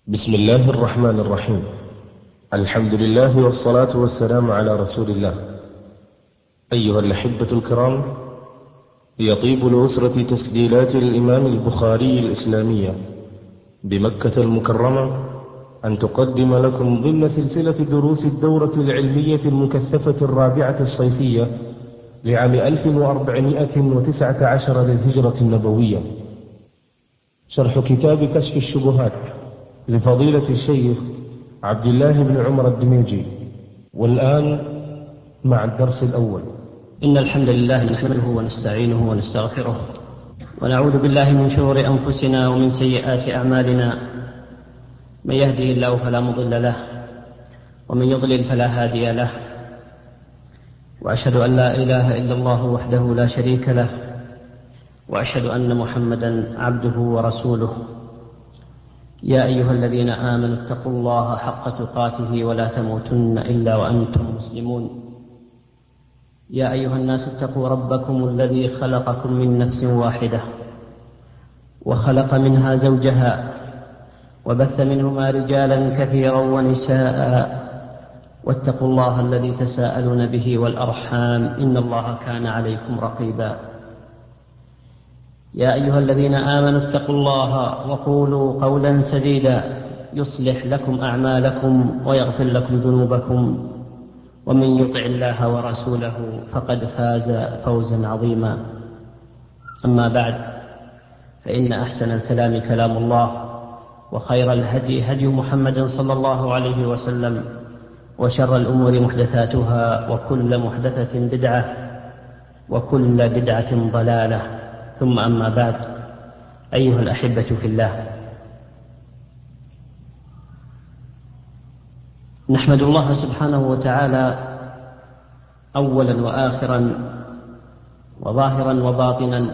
بسم الله الرحمن الرحيم. الحمد لله والصلاة والسلام على رسول الله. أيها الأحبة الكرام، يطيب لأسرة تسجيلات الإمام البخاري الإسلامية بمكة المكرمة أن تقدم لكم ضمن سلسلة دروس الدورة العلمية المكثفة الرابعة الصيفية لعام 1419 للهجرة النبوية، شرح كتاب كشف الشبهات لفضيلة الشيخ عبد الله بن عمر الدميجي. والآن مع الدرس الأول. إن الحمد لله نحمده ونستعينه ونستغفره، ونعوذ بالله من شرور أنفسنا ومن سيئات أعمالنا. من يهده الله فلا مضل له، ومن يضلل فلا هادي له، وأشهد أن لا إله إلا الله وحده لا شريك له، وأشهد أن محمدا عبده ورسوله. يا أيها الذين آمنوا اتقوا الله حق تقاته ولا تموتن إلا وأنتم مسلمون. يا أيها الناس اتقوا ربكم الذي خلقكم من نفس واحدة، وخلق منها زوجها، وبث منهما رجالا كثيرا ونساء، واتقوا الله الذي تساءلون به والأرحام إن الله كان عليكم رقيبا. يا أيها الذين آمنوا اتقوا الله وقولوا قولا سديدا يصلح لكم أعمالكم ويغفر لكم ذنوبكم، ومن يطع الله ورسوله فقد فاز فوزا عظيما. أما بعد، فإن أحسن الكلام كلام الله، وخير الهدي هدي محمد صلى الله عليه وسلم، وشر الأمور محدثاتها، وكل محدثة بدعة، وكل بدعة ضلالة. ثم أما بعد، أيها الأحبة في الله، نحمد الله سبحانه وتعالى أولا وآخرا وظاهرا وباطنا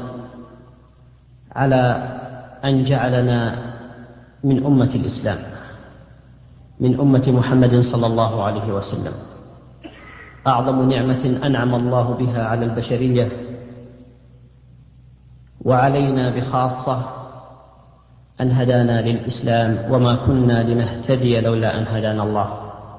على أن جعلنا من أمة الإسلام، من أمة محمد صلى الله عليه وسلم، أعظم نعمة أنعم الله بها على البشرية وعلينا بخاصة أن هدانا للإسلام، وما كنا لنهتدي لولا أن هدانا الله.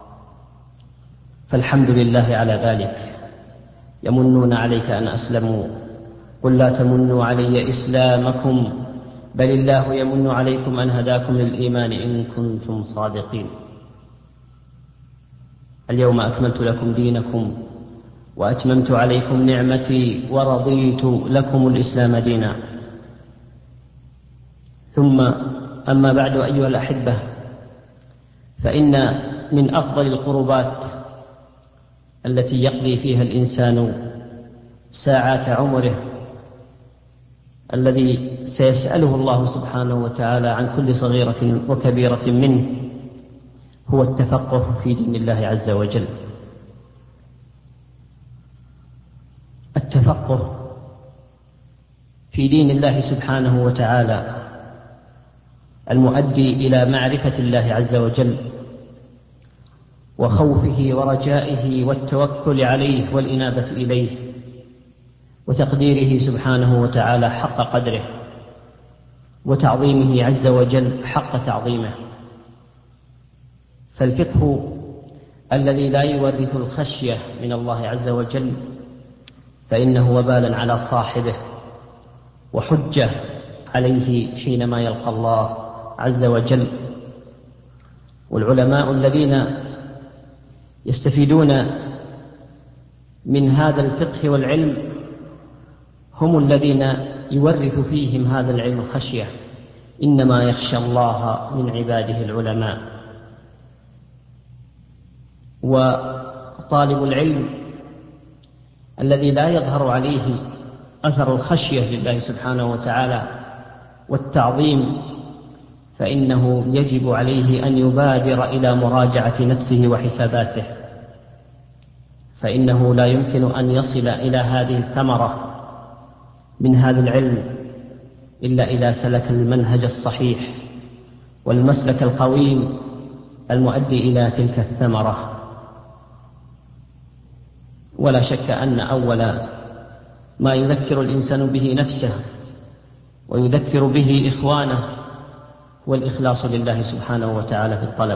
فالحمد لله على ذلك. يمنون عليك أن أسلموا، قل لا تمنوا علي إسلامكم، بل الله يمن عليكم أن هداكم للإيمان إن كنتم صادقين. اليوم أكملت لكم دينكم وأتممت عليكم نعمتي ورضيت لكم الإسلام دينا. ثم أما بعد، أيها الأحبة، فإن من أفضل القربات التي يقضي فيها الإنسان ساعات عمره الذي سيسأله الله سبحانه وتعالى عن كل صغيرة وكبيرة منه هو التفقه في دين الله عز وجل. التفقه في دين الله سبحانه وتعالى المؤدي إلى معرفة الله عز وجل وخوفه ورجائه والتوكل عليه والإنابة إليه، وتقديره سبحانه وتعالى حق قدره، وتعظيمه عز وجل حق تعظيمه. فالفقه الذي لا يورث الخشية من الله عز وجل فإنه وبال على صاحبه وحجة عليه حينما يلقى الله عز وجل. والعلماء الذين يستفيدون من هذا الفقه والعلم هم الذين يورث فيهم هذا العلم الخشية. إنما يخشى الله من عباده العلماء. وطالب العلم الذي لا يظهر عليه أثر الخشية لله سبحانه وتعالى والتعظيم فإنه يجب عليه أن يبادر إلى مراجعة نفسه وحساباته، فإنه لا يمكن أن يصل إلى هذه الثمرة من هذا العلم إلا إذا سلك المنهج الصحيح والمسلك القويم المؤدي إلى تلك الثمرة. ولا شك أن أول ما يذكر الإنسان به نفسه ويذكر به إخوانه والإخلاص لله سبحانه وتعالى في الطلب،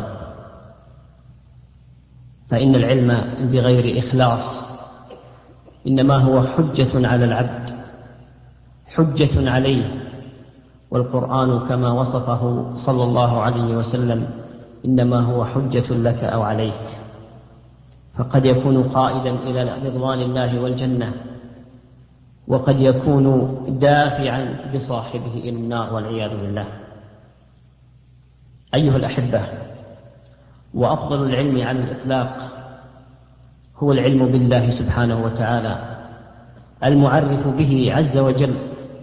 فإن العلم بغير إخلاص إنما هو حجة على العبد، حجة عليه. والقرآن كما وصفه صلى الله عليه وسلم إنما هو حجة لك أو عليك، فقد يكون قائدا إلى رضوان الله والجنة، وقد يكون دافعا بصاحبه إلى النار والعياذ بالله. أيها الأحبة، وأفضل العلم على الإطلاق هو العلم بالله سبحانه وتعالى المعرف به عز وجل،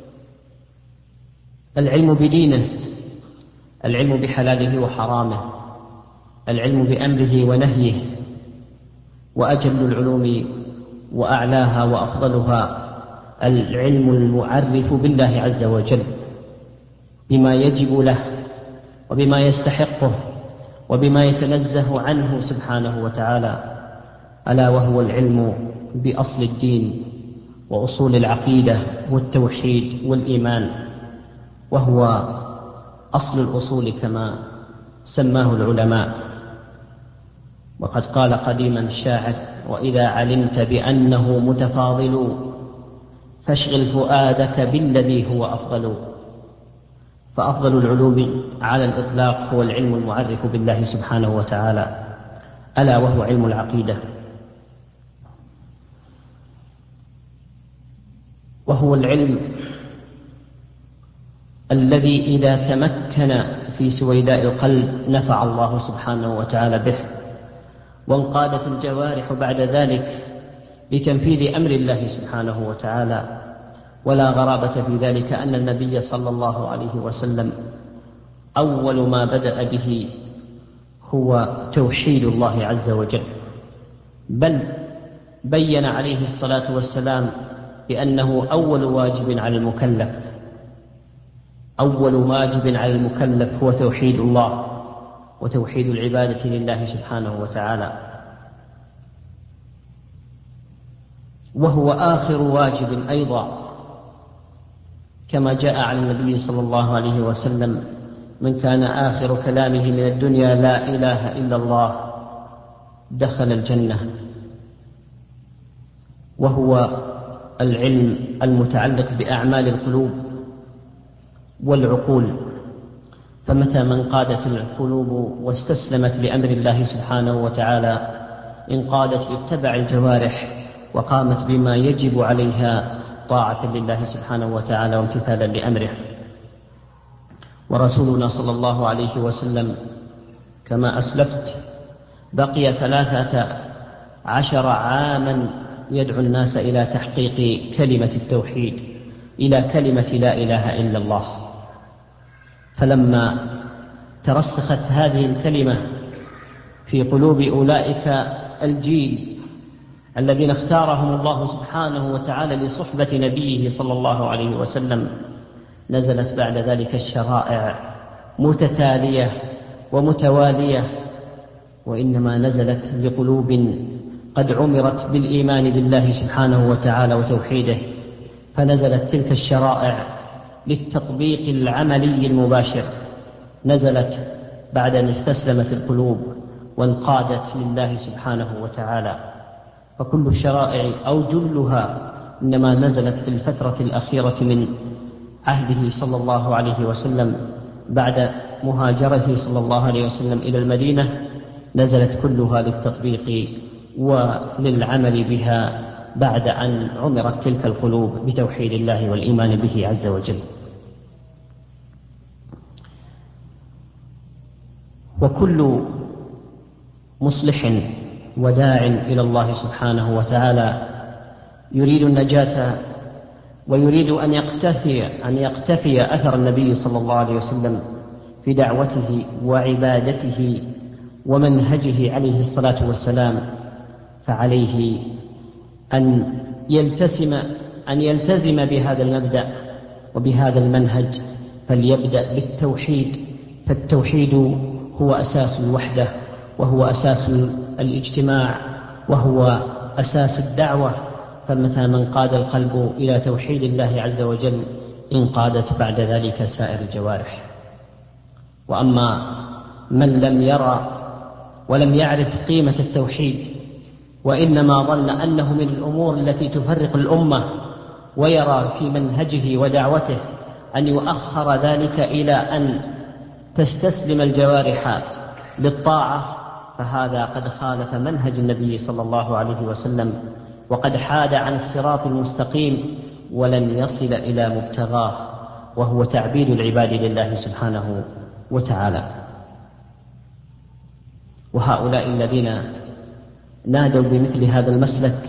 العلم بدينه، العلم بحلاله وحرامه، العلم بأمره ونهيه. وأجل العلوم وأعلاها وأفضلها العلم المعرف بالله عز وجل بما يجب له وبما يستحقه وبما يتنزه عنه سبحانه وتعالى، ألا وهو العلم بأصل الدين وأصول العقيدة والتوحيد والإيمان، وهو أصل الأصول كما سماه العلماء. وقد قال قديما الشاعر: وإذا علمت بأنه متفاضل فاشغل فؤادك بالذي هو أفضل. فأفضل العلوم على الإطلاق هو العلم المعرف بالله سبحانه وتعالى، ألا وهو علم العقيدة، وهو العلم الذي إذا تمكن في سويداء القلب نفع الله سبحانه وتعالى به، وانقادت الجوارح بعد ذلك لتنفيذ أمر الله سبحانه وتعالى. ولا غرابة في ذلك أن النبي صلى الله عليه وسلم أول ما بدأ به هو توحيد الله عز وجل، بل بين عليه الصلاة والسلام بأنه أول واجب على المكلف، أول واجب على المكلف هو توحيد الله وتوحيد العبادة لله سبحانه وتعالى، وهو آخر واجب أيضا، كما جاء عن النبي صلى الله عليه وسلم: من كان آخر كلامه من الدنيا لا إله إلا الله دخل الجنة. وهو العلم المتعلق بأعمال القلوب والعقول، فمتى من قادت القلوب واستسلمت لأمر الله سبحانه وتعالى انقادت لاتبع الجوارح وقامت بما يجب عليها طاعة لله سبحانه وتعالى وامتثالا لأمره. ورسولنا صلى الله عليه وسلم كما أسلفت بقي 13 عاما يدعو الناس إلى تحقيق كلمة التوحيد، إلى كلمة لا إله إلا الله. فلما ترسخت هذه الكلمة في قلوب أولئك الجيل الذين اختارهم الله سبحانه وتعالى لصحبة نبيه صلى الله عليه وسلم، نزلت بعد ذلك الشرائع متتالية ومتوالية، وإنما نزلت لقلوب قد عمرت بالإيمان بالله سبحانه وتعالى وتوحيده، فنزلت تلك الشرائع للتطبيق العملي المباشر، نزلت بعد أن استسلمت القلوب وانقادت لله سبحانه وتعالى. فكل الشرائع أو جلها إنما نزلت في الفترة الأخيرة من عهده صلى الله عليه وسلم، بعد مهاجرته صلى الله عليه وسلم إلى المدينة، نزلت كلها للتطبيق وللعمل بها بعد أن عمرت تلك القلوب بتوحيد الله والإيمان به عز وجل. وكل مصلح وداع إلى الله سبحانه وتعالى يريد النجاة ويريد أن يقتفي أثر النبي صلى الله عليه وسلم في دعوته وعبادته ومنهجه عليه الصلاة والسلام، فعليه أن يلتزم بهذا المبدأ وبهذا المنهج، فليبدأ بالتوحيد، فالتوحيد هو أساس الوحدة، وهو أساس الاجتماع، وهو أساس الدعوة. فمتى من قاد القلب إلى توحيد الله عز وجل انقادت بعد ذلك سائر الجوارح. وأما من لم يرى ولم يعرف قيمة التوحيد وإنما ظن أنه من الأمور التي تفرق الأمة، ويرى في منهجه ودعوته أن يؤخر ذلك إلى أن تستسلم الجوارح للطاعة، فهذا قد خالف منهج النبي صلى الله عليه وسلم، وقد حاد عن الصراط المستقيم ولن يصل إلى مبتغاه، وهو تعبيد العباد لله سبحانه وتعالى. وهؤلاء الذين نادوا بمثل هذا المسلك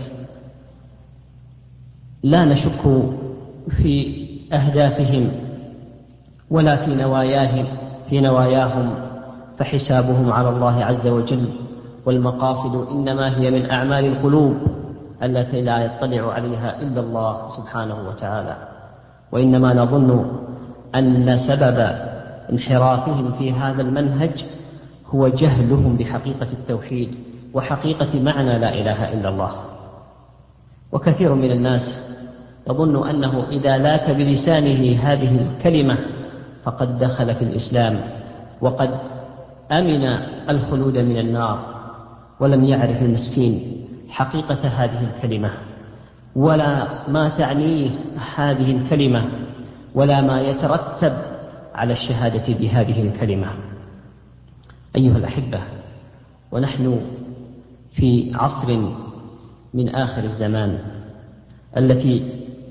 لا نشك في أهدافهم ولا في نواياهم، فحسابهم على الله عز وجل، والمقاصد إنما هي من أعمال القلوب التي لا يطلع عليها إلا الله سبحانه وتعالى. وإنما نظن أن سبب انحرافهم في هذا المنهج هو جهلهم بحقيقة التوحيد وحقيقة معنى لا إله إلا الله. وكثير من الناس يظن أنه إذا لاك بلسانه هذه الكلمة فقد دخل في الإسلام وقد أمن الخلود من النار، ولم يعرف المسكين حقيقة هذه الكلمة ولا ما تعنيه هذه الكلمة ولا ما يترتب على الشهادة بهذه الكلمة. أيها الأحبة، ونحن في عصر من آخر الزمان التي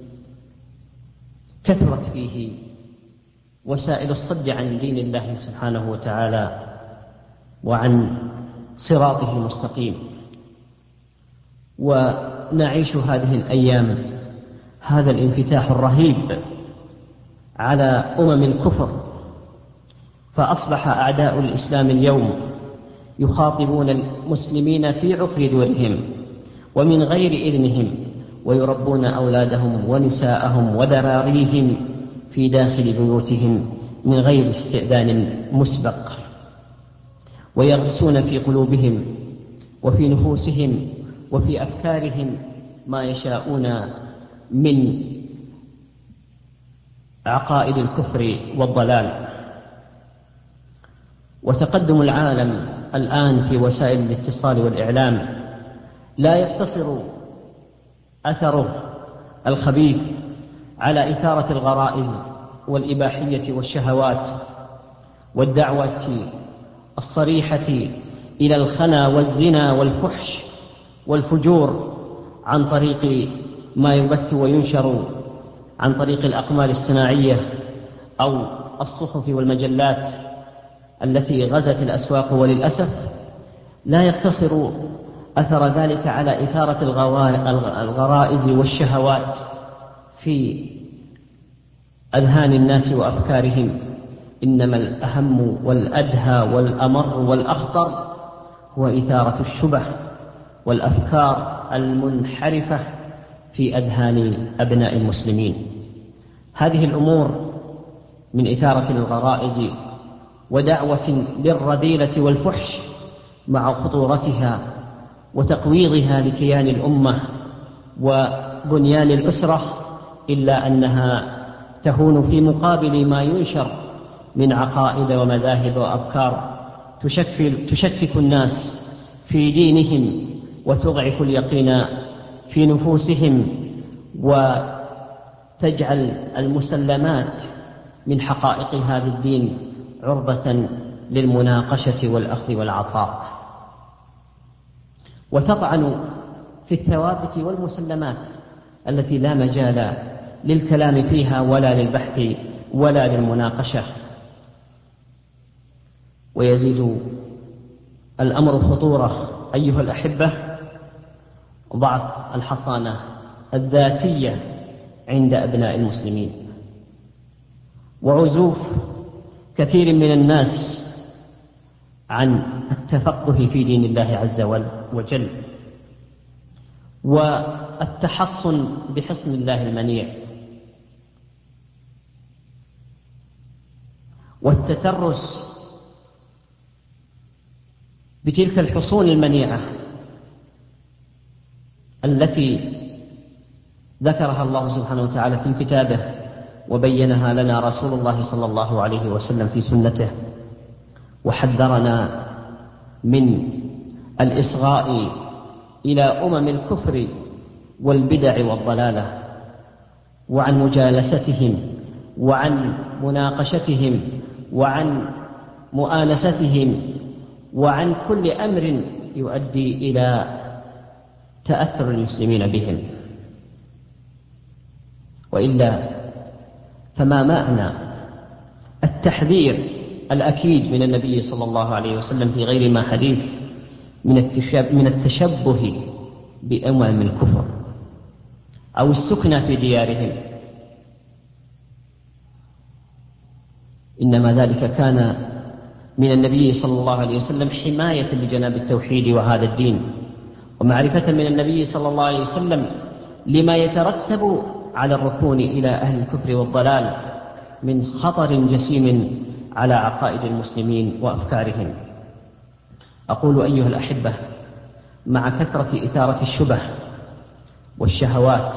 كثرت فيه وسائل الصد عن دين الله سبحانه وتعالى وعن صراطه المستقيم، ونعيش هذه الأيام هذا الانفتاح الرهيب على الكفر، فأصبح أعداء الإسلام اليوم يخاطبون المسلمين في عقر دورهم ومن غير إذنهم، ويربون أولادهم ونساءهم وذراريهم في داخل بيوتهم من غير استئذان مسبق، ويغرسون في قلوبهم وفي نفوسهم وفي أفكارهم ما يشاءون من عقائد الكفر والضلال. وتقدم العالم الآن في وسائل الاتصال والإعلام لا يقتصر أثره الخبيث على إثارة الغرائز والإباحية والشهوات والدعوة الصريحة إلى الخنا والزنا والفحش والفجور عن طريق ما يبث وينشر عن طريق الأقمار الصناعية أو الصحف والمجلات التي غزت الأسواق. وللأسف لا يقتصر أثر ذلك على إثارة الغرائز والشهوات في أذهان الناس وأفكارهم، إنما الأهم والأدهى والأمر والأخطر هو إثارة الشبه والأفكار المنحرفة في أذهان أبناء المسلمين. هذه الأمور من إثارة الغرائز ودعوة للرذيلة والفحش مع خطورتها وتقويضها لكيان الأمة وبنيان الأسرة، إلا أنها تهون في مقابل ما ينشر من عقائد ومذاهب وأفكار تشكك الناس في دينهم وتضعف اليقين في نفوسهم وتجعل المسلمات من حقائق هذا الدين عرضة للمناقشة والأخذ والعطاء، وتطعن في الثوابت والمسلمات التي لا مجال للكلام فيها ولا للبحث ولا للمناقشة. ويزيد الأمر خطورة أيها الأحبة ضعف الحصانة الذاتية عند أبناء المسلمين، وعزوف كثير من الناس عن التفقه في دين الله عز وجل، والتحصن بحصن الله المنيع، والتترس بتلك الحصون المنيعة التي ذكرها الله سبحانه وتعالى في كتابه وبينها لنا رسول الله صلى الله عليه وسلم في سنته، وحذرنا من الإصغاء إلى الكفر والبدع والضلالة، وعن مجالستهم وعن مناقشتهم وعن مؤانستهم وعن كل أمر يؤدي إلى تأثر المسلمين بهم. وإلا فما معنى التحذير الأكيد من النبي صلى الله عليه وسلم في غير ما حديث من التشبه الكفر أو السكنى في ديارهم؟ إنما ذلك كان من النبي صلى الله عليه وسلم حماية لجناب التوحيد وهذا الدين، ومعرفة من النبي صلى الله عليه وسلم لما يترتب على الركون إلى أهل الكفر والضلال من خطر جسيم على عقائد المسلمين وأفكارهم. أقول أيها الأحبة، مع كثرة إثارة الشبه والشهوات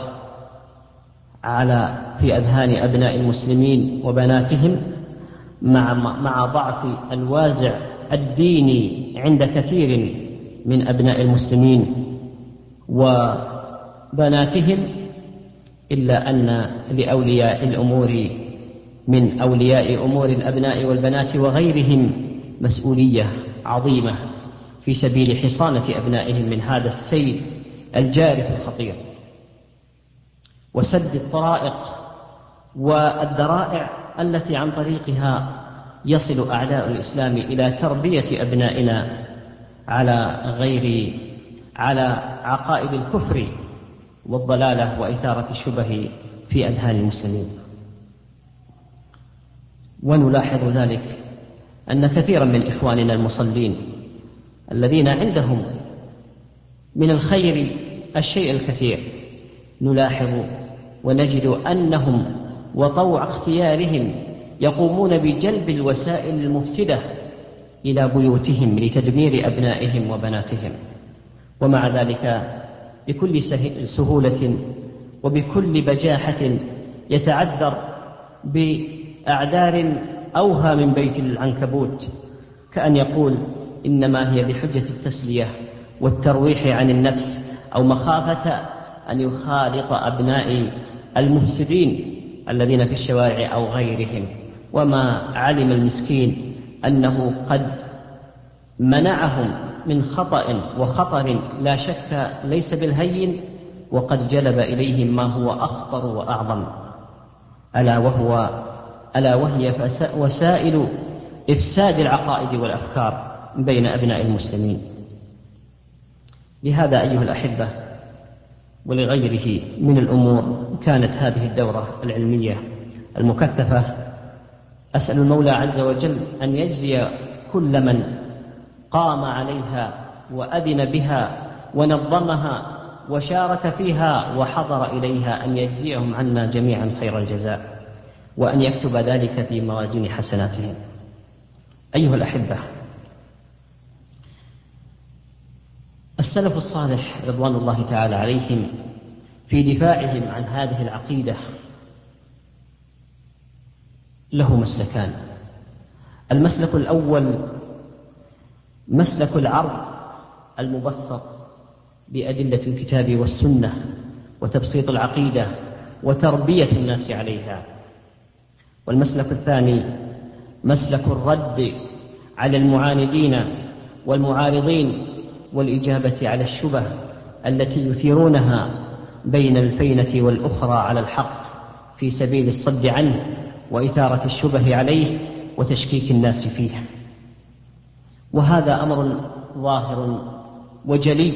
في أذهان أبناء المسلمين وبناتهم، مع ضعف الوازع الديني عند كثير من أبناء المسلمين وبناتهم، إلا أن لأولياء الأمور من أولياء أمور الأبناء والبنات وغيرهم مسؤولية عظيمة في سبيل حصانة أبنائهم من هذا السيل الجارف الخطير، وسد الطرائق والذرائع التي عن طريقها يصل أعداء الإسلام إلى تربية أبنائنا على عقائد الكفر والضلالة وإثارة الشبه في أذهان المسلمين. ونلاحظ ذلك أن كثيرا من إخواننا المصلين الذين عندهم من الخير الشيء الكثير، نلاحظ ونجد أنهم وطوع اختيارهم يقومون بجلب الوسائل المفسدة إلى بيوتهم لتدمير أبنائهم وبناتهم، ومع ذلك بكل سهولة وبكل بجاحة يتعذر بأعذار أوهى من بيت العنكبوت، كأن يقول إنما هي بحجة التسلية والترويح عن النفس، أو مخافة أن يخالط أبناء المفسدين الذين في الشوارع أو غيرهم. وما علم المسكين أنه قد منعهم من خطأ وخطر لا شك ليس بالهين، وقد جلب إليهم ما هو أخطر وأعظم، ألا وهي وسائل إفساد العقائد والأفكار بين أبناء المسلمين. لهذا أيها الأحبة ولغيره من الأمور كانت هذه الدورة العلمية المكثفة. أسأل المولى عز وجل أن يجزي كل من قام عليها وأذن بها ونظمها وشارك فيها وحضر إليها، أن يجزيهم عنا جميعا خير الجزاء، وأن يكتب ذلك في موازين حسناتهم. أيها الأحبة، السلف الصالح رضوان الله تعالى عليهم في دفاعهم عن هذه العقيدة له مسلكان. المسلك الأول مسلك العرض المبسط بأدلة الكتاب والسنة وتبسيط العقيدة وتربية الناس عليها. والمسلك الثاني مسلك الرد على المعاندين والمعارضين والإجابة على الشبه التي يثيرونها بين الفينة والأخرى على الحق في سبيل الصد عنه وإثارة الشبه عليه وتشكيك الناس فيه. وهذا أمر ظاهر وجلي،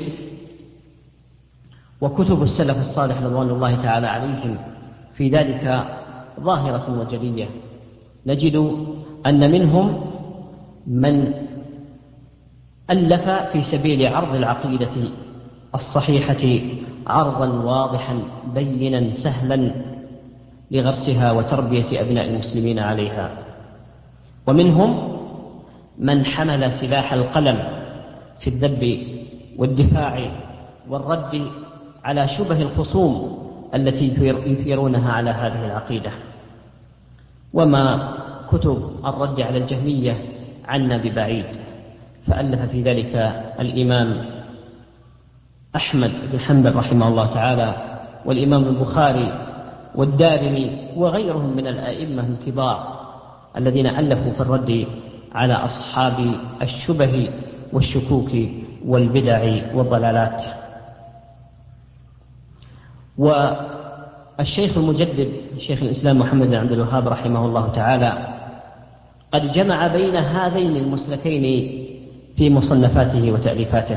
وكتب السلف الصالح رضوان الله تعالى عليهم في ذلك ظاهرة وجلية. نجد أن منهم من ألف في سبيل عرض العقيدة الصحيحة عرضا واضحا بينا سهلا لغرسها وتربية أبناء المسلمين عليها، ومنهم من حمل سلاح القلم في الذب والدفاع والرد على شبه الخصوم التي يثيرونها على هذه العقيدة. وما كتب الرد على الجهمية عنا ببعيد، فألف في ذلك الإمام أحمد بن حنبل رحمه الله تعالى، والإمام البخاري والدارمي وغيرهم من الأئمة الكبار الذين ألفوا في الرد على أصحاب الشبه والشكوك والبدع والضلالات. والشيخ المجدد شيخ الإسلام محمد بن عبد الوهاب رحمه الله تعالى قد جمع بين هذين المسلكين في مصنفاته وتأليفاته،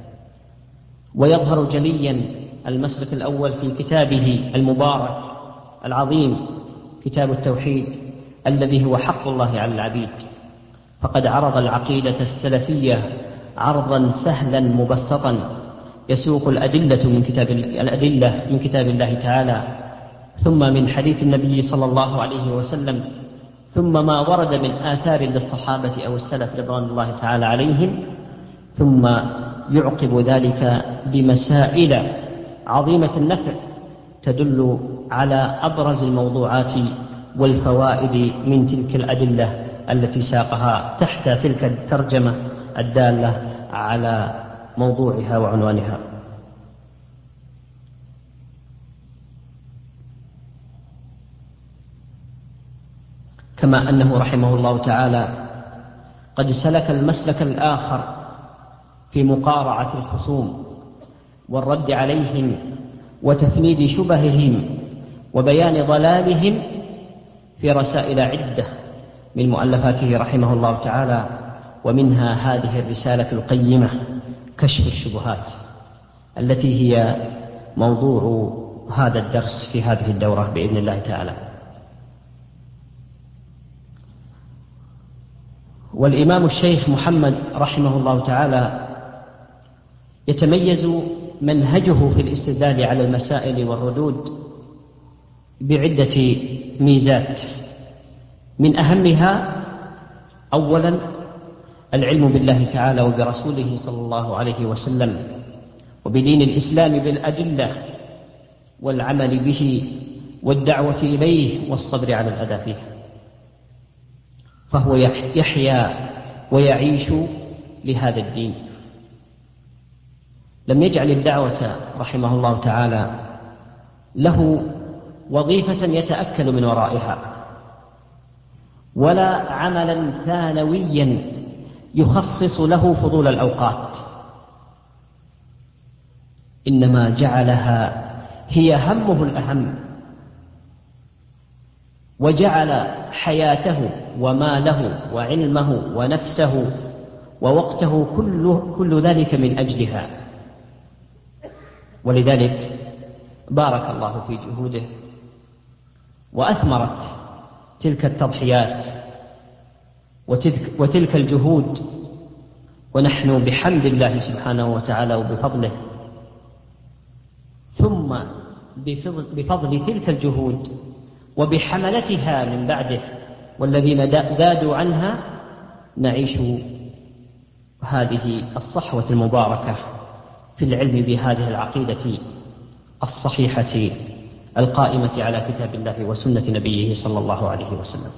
ويظهر جليا المسلك الأول في كتابه المبارك العظيم كتاب التوحيد الذي هو حق الله على العبيد، فقد عرض العقيدة السلفية عرضا سهلا مبسطا يسوق الأدلة من كتاب الله تعالى، ثم من حديث النبي صلى الله عليه وسلم، ثم ما ورد من آثار للصحابة أو السلف رضوان الله تعالى عليهم، ثم يعقب ذلك بمسائل عظيمة النفع تدل على أبرز الموضوعات والفوائد من تلك الأدلة التي ساقها تحت تلك الترجمة الدالة على موضوعها وعنوانها. كما أنه رحمه الله تعالى قد سلك المسلك الآخر في مقارعة الخصوم والرد عليهم وتفنيد شبههم وبيان ضلالهم في رسائل عدة من مؤلفاته رحمه الله تعالى، ومنها هذه الرسالة القيمة كشف الشبهات التي هي موضوع هذا الدرس في هذه الدورة بإذن الله تعالى. والإمام الشيخ محمد رحمه الله تعالى يتميز منهجه في الاستدلال على المسائل والردود بعدة ميزات، من أهمها أولا العلم بالله تعالى وبرسوله صلى الله عليه وسلم وبدين الإسلام بالأدلة والعمل به والدعوة إليه والصبر على الأذى فيه، فهو يحيا ويعيش لهذا الدين. لم يجعل الدعوة رحمه الله تعالى له وظيفة يتأكل من ورائها، ولا عملا ثانويا يخصص له فضول الأوقات، إنما جعلها هي همه الأهم، وجعل حياته وماله وعلمه ونفسه ووقته كل ذلك من أجلها. ولذلك بارك الله في جهوده وأثمرت تلك التضحيات وتلك الجهود، ونحن بحمد الله سبحانه وتعالى وبفضله ثم بفضل تلك الجهود وبحملتها من بعده والذين ذادوا عنها نعيش هذه الصحوة المباركة في العلم بهذه العقيدة الصحيحة القائمة على كتاب الله وسنة نبيه صلى الله عليه وسلم.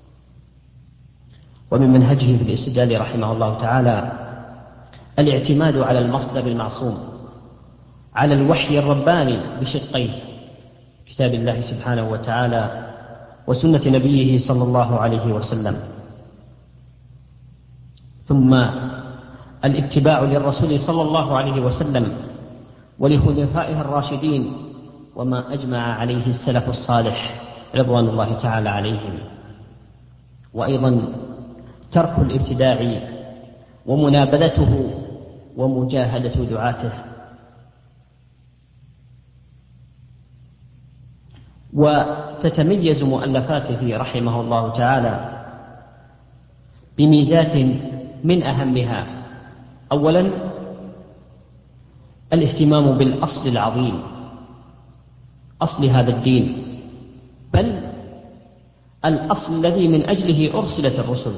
ومن منهجه في الاستدلال رحمه الله تعالى الاعتماد على المصدر المعصوم، على الوحي الرباني بشقيه كتاب الله سبحانه وتعالى وسنة نبيه صلى الله عليه وسلم، ثم الاتباع للرسول صلى الله عليه وسلم ولخلفائه الراشدين وما أجمع عليه السلف الصالح رضوان الله تعالى عليهم، وأيضا ترك الابتداع ومنابذته ومجاهدة دعاته. وتتميز مؤلفاته رحمه الله تعالى بميزات من أهمها أولا الاهتمام بالأصل العظيم، أصل هذا الدين، بل الأصل الذي من أجله أرسلت الرسل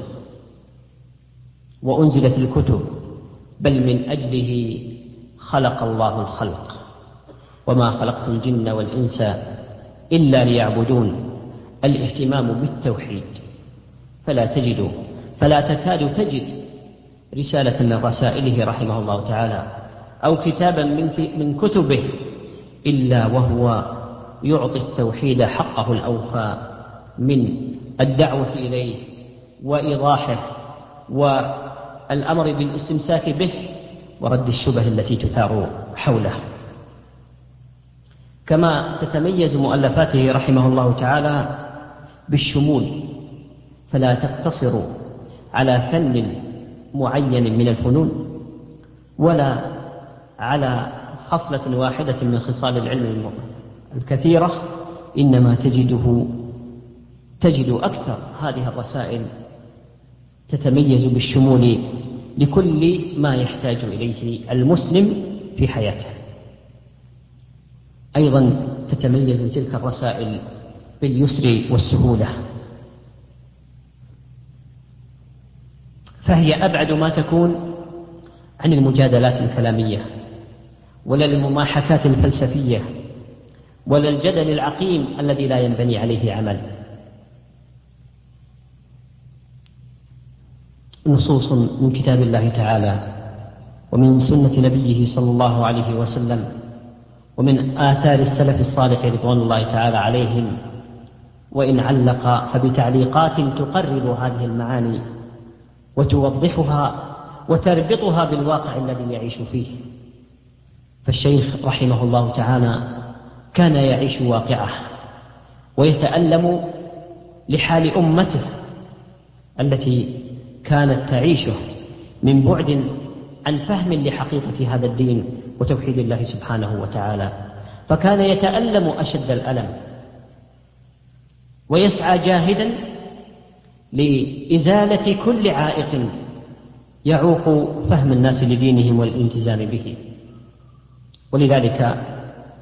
وأنزلت الكتب، بل من أجله خلق الله الخلق، وما خلقت الجن والإنس إلا ليعبدون. الاهتمام بالتوحيد، فلا تجد فلا تكاد تجد رسالة من رسائله رحمه الله تعالى أو كتابا من كتبه إلا وهو يعطي التوحيد حقه الأوفى من الدعوة إليه وإيضاحه والأمر بالاستمساك به ورد الشبه التي تثار حوله. كما تتميز مؤلفاته رحمه الله تعالى بالشمول، فلا تقتصر على فن معين من الفنون ولا على خصلة واحدة من خصال العلم الكثيرة، إنما تجد أكثر هذه الرسائل تتميز بالشمول لكل ما يحتاج إليه المسلم في حياته. أيضا تتميز تلك الرسائل باليسر والسهولة، فهي أبعد ما تكون عن المجادلات الكلامية ولا المماحكات الفلسفية ولا الجدل العقيم الذي لا ينبني عليه عمل. نصوص من كتاب الله تعالى ومن سنة نبيه صلى الله عليه وسلم ومن آثار السلف الصالح رضوان الله تعالى عليهم، وإن علق فبتعليقات تقرب هذه المعاني وتوضحها وتربطها بالواقع الذي يعيش فيه. فالشيخ رحمه الله تعالى كان يعيش واقعه ويتألم لحال أمته التي كانت تعيشه من بعد عن فهم لحقيقة هذا الدين وتوحيد الله سبحانه وتعالى، فكان يتألم أشد الألم ويسعى جاهدا لإزالة كل عائق يعوق فهم الناس لدينهم والالتزام به. ولذلك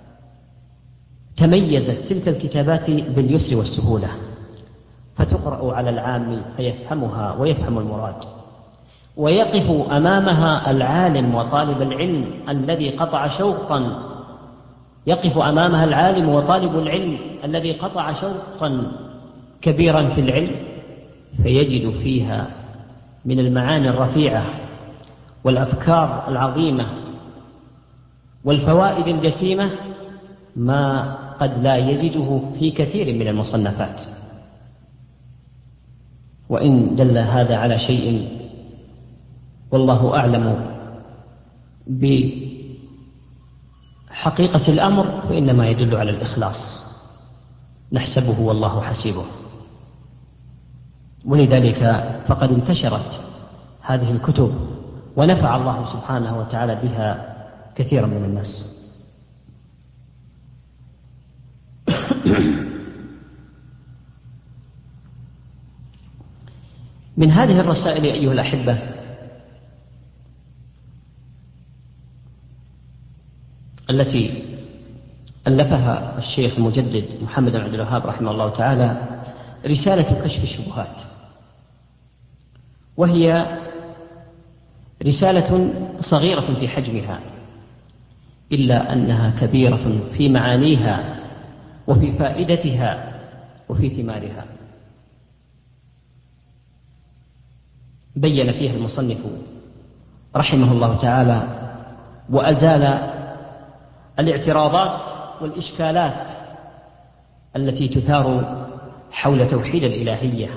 تميزت تلك الكتابات باليسر والسهولة، فتقرأ على العام فيفهمها ويفهم المراد، ويقف أمامها العالم وطالب العلم الذي قطع شوطا يقف أمامها العالم وطالب العلم الذي قطع شوطا كبيرا في العلم، فيجد فيها من المعاني الرفيعة والأفكار العظيمة والفوائد الجسيمة ما قد لا يجده في كثير من المصنفات. وإن دل هذا على شيء والله أعلم بحقيقة الأمر فإنما يدل على الإخلاص، نحسبه والله حسيبه. ولذلك فقد انتشرت هذه الكتب ونفع الله سبحانه وتعالى بها كثيرا من الناس. من هذه الرسائل أيها الأحبة التي ألفها الشيخ المجدد محمد بن عبد الوهاب رحمه الله تعالى رسالة كشف الشبهات، وهي رسالة صغيرة في حجمها إلا أنها كبيرة في معانيها وفي فائدتها وفي ثمارها. بين فيها المصنف رحمه الله تعالى وأزال الاعتراضات والإشكالات التي تثار حول توحيد الإلهية،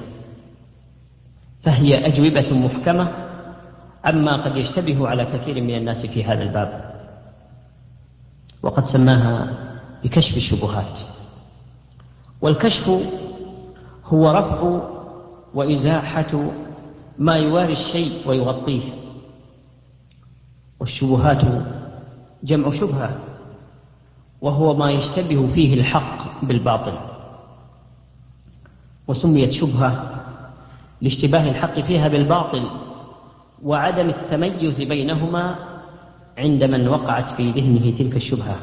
فهي أجوبة محكمة عما قد يشتبه على كثير من الناس في هذا الباب، وقد سماها بكشف الشبهات. والكشف هو رفع وإزاحة ما يواري الشيء ويغطيه، والشبهات جمع شبهة، وهو ما يشتبه فيه الحق بالباطل، وسميت شبهة لاشتباه الحق فيها بالباطل وعدم التميز بينهما عند من وقعت في ذهنه تلك الشبهة،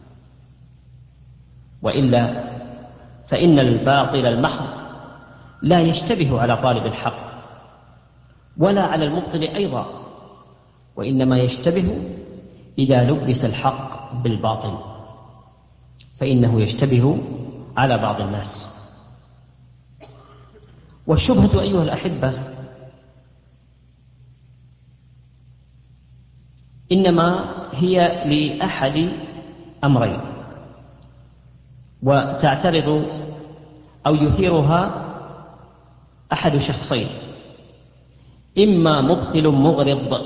وإلا فإن الباطل المحض لا يشتبه على طالب الحق ولا على المبطل أيضا، وإنما يشتبه إذا لبس الحق بالباطل، فإنه يشتبه على بعض الناس. والشبهة أيها الأحبة إنما هي لأحد أمرين، وتعترض أو يثيرها أحد شخصين: إما مبطل مغرض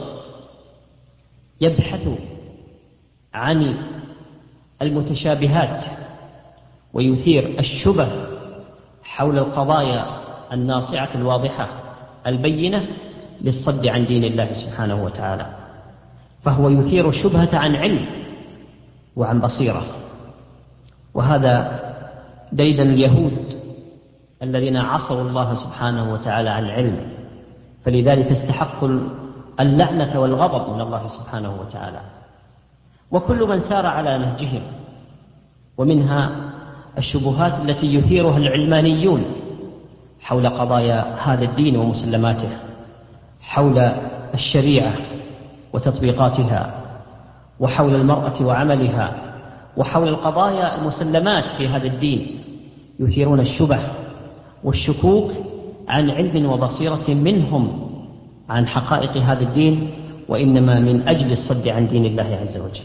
يبحث عن المتشابهات ويثير الشبه حول القضايا الناصعة الواضحة البينة للصد عن دين الله سبحانه وتعالى، فهو يثير الشبهة عن علم وعن بصيرة، وهذا ديدن اليهود الذين عصوا الله سبحانه وتعالى عن العلم، فلذلك استحقوا اللعنة والغضب من الله سبحانه وتعالى. وكل من سار على نهجهم، ومنها الشبهات التي يثيرها العلمانيون حول قضايا هذا الدين ومسلماته، حول الشريعة وتطبيقاتها، وحول المرأة وعملها، وحول القضايا المسلمات في هذا الدين، يثيرون الشبه والشكوك عن علم وبصيرة منهم عن حقائق هذا الدين، وإنما من أجل الصد عن دين الله عز وجل.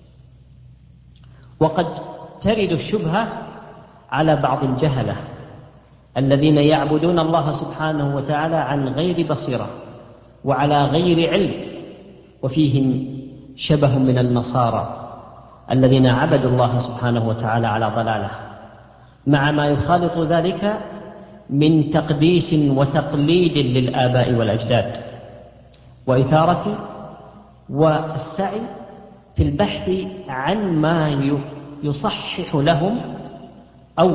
وقد ترد الشبهة على بعض الجهلة الذين يعبدون الله سبحانه وتعالى عن غير بصيرة وعلى غير علم، وفيهم شبه من النصارى الذين عبدوا الله سبحانه وتعالى على ضلاله، مع ما يخالط ذلك من تقديس وتقليد للآباء والأجداد، وإثارة والسعي في البحث عن ما يصحح لهم أو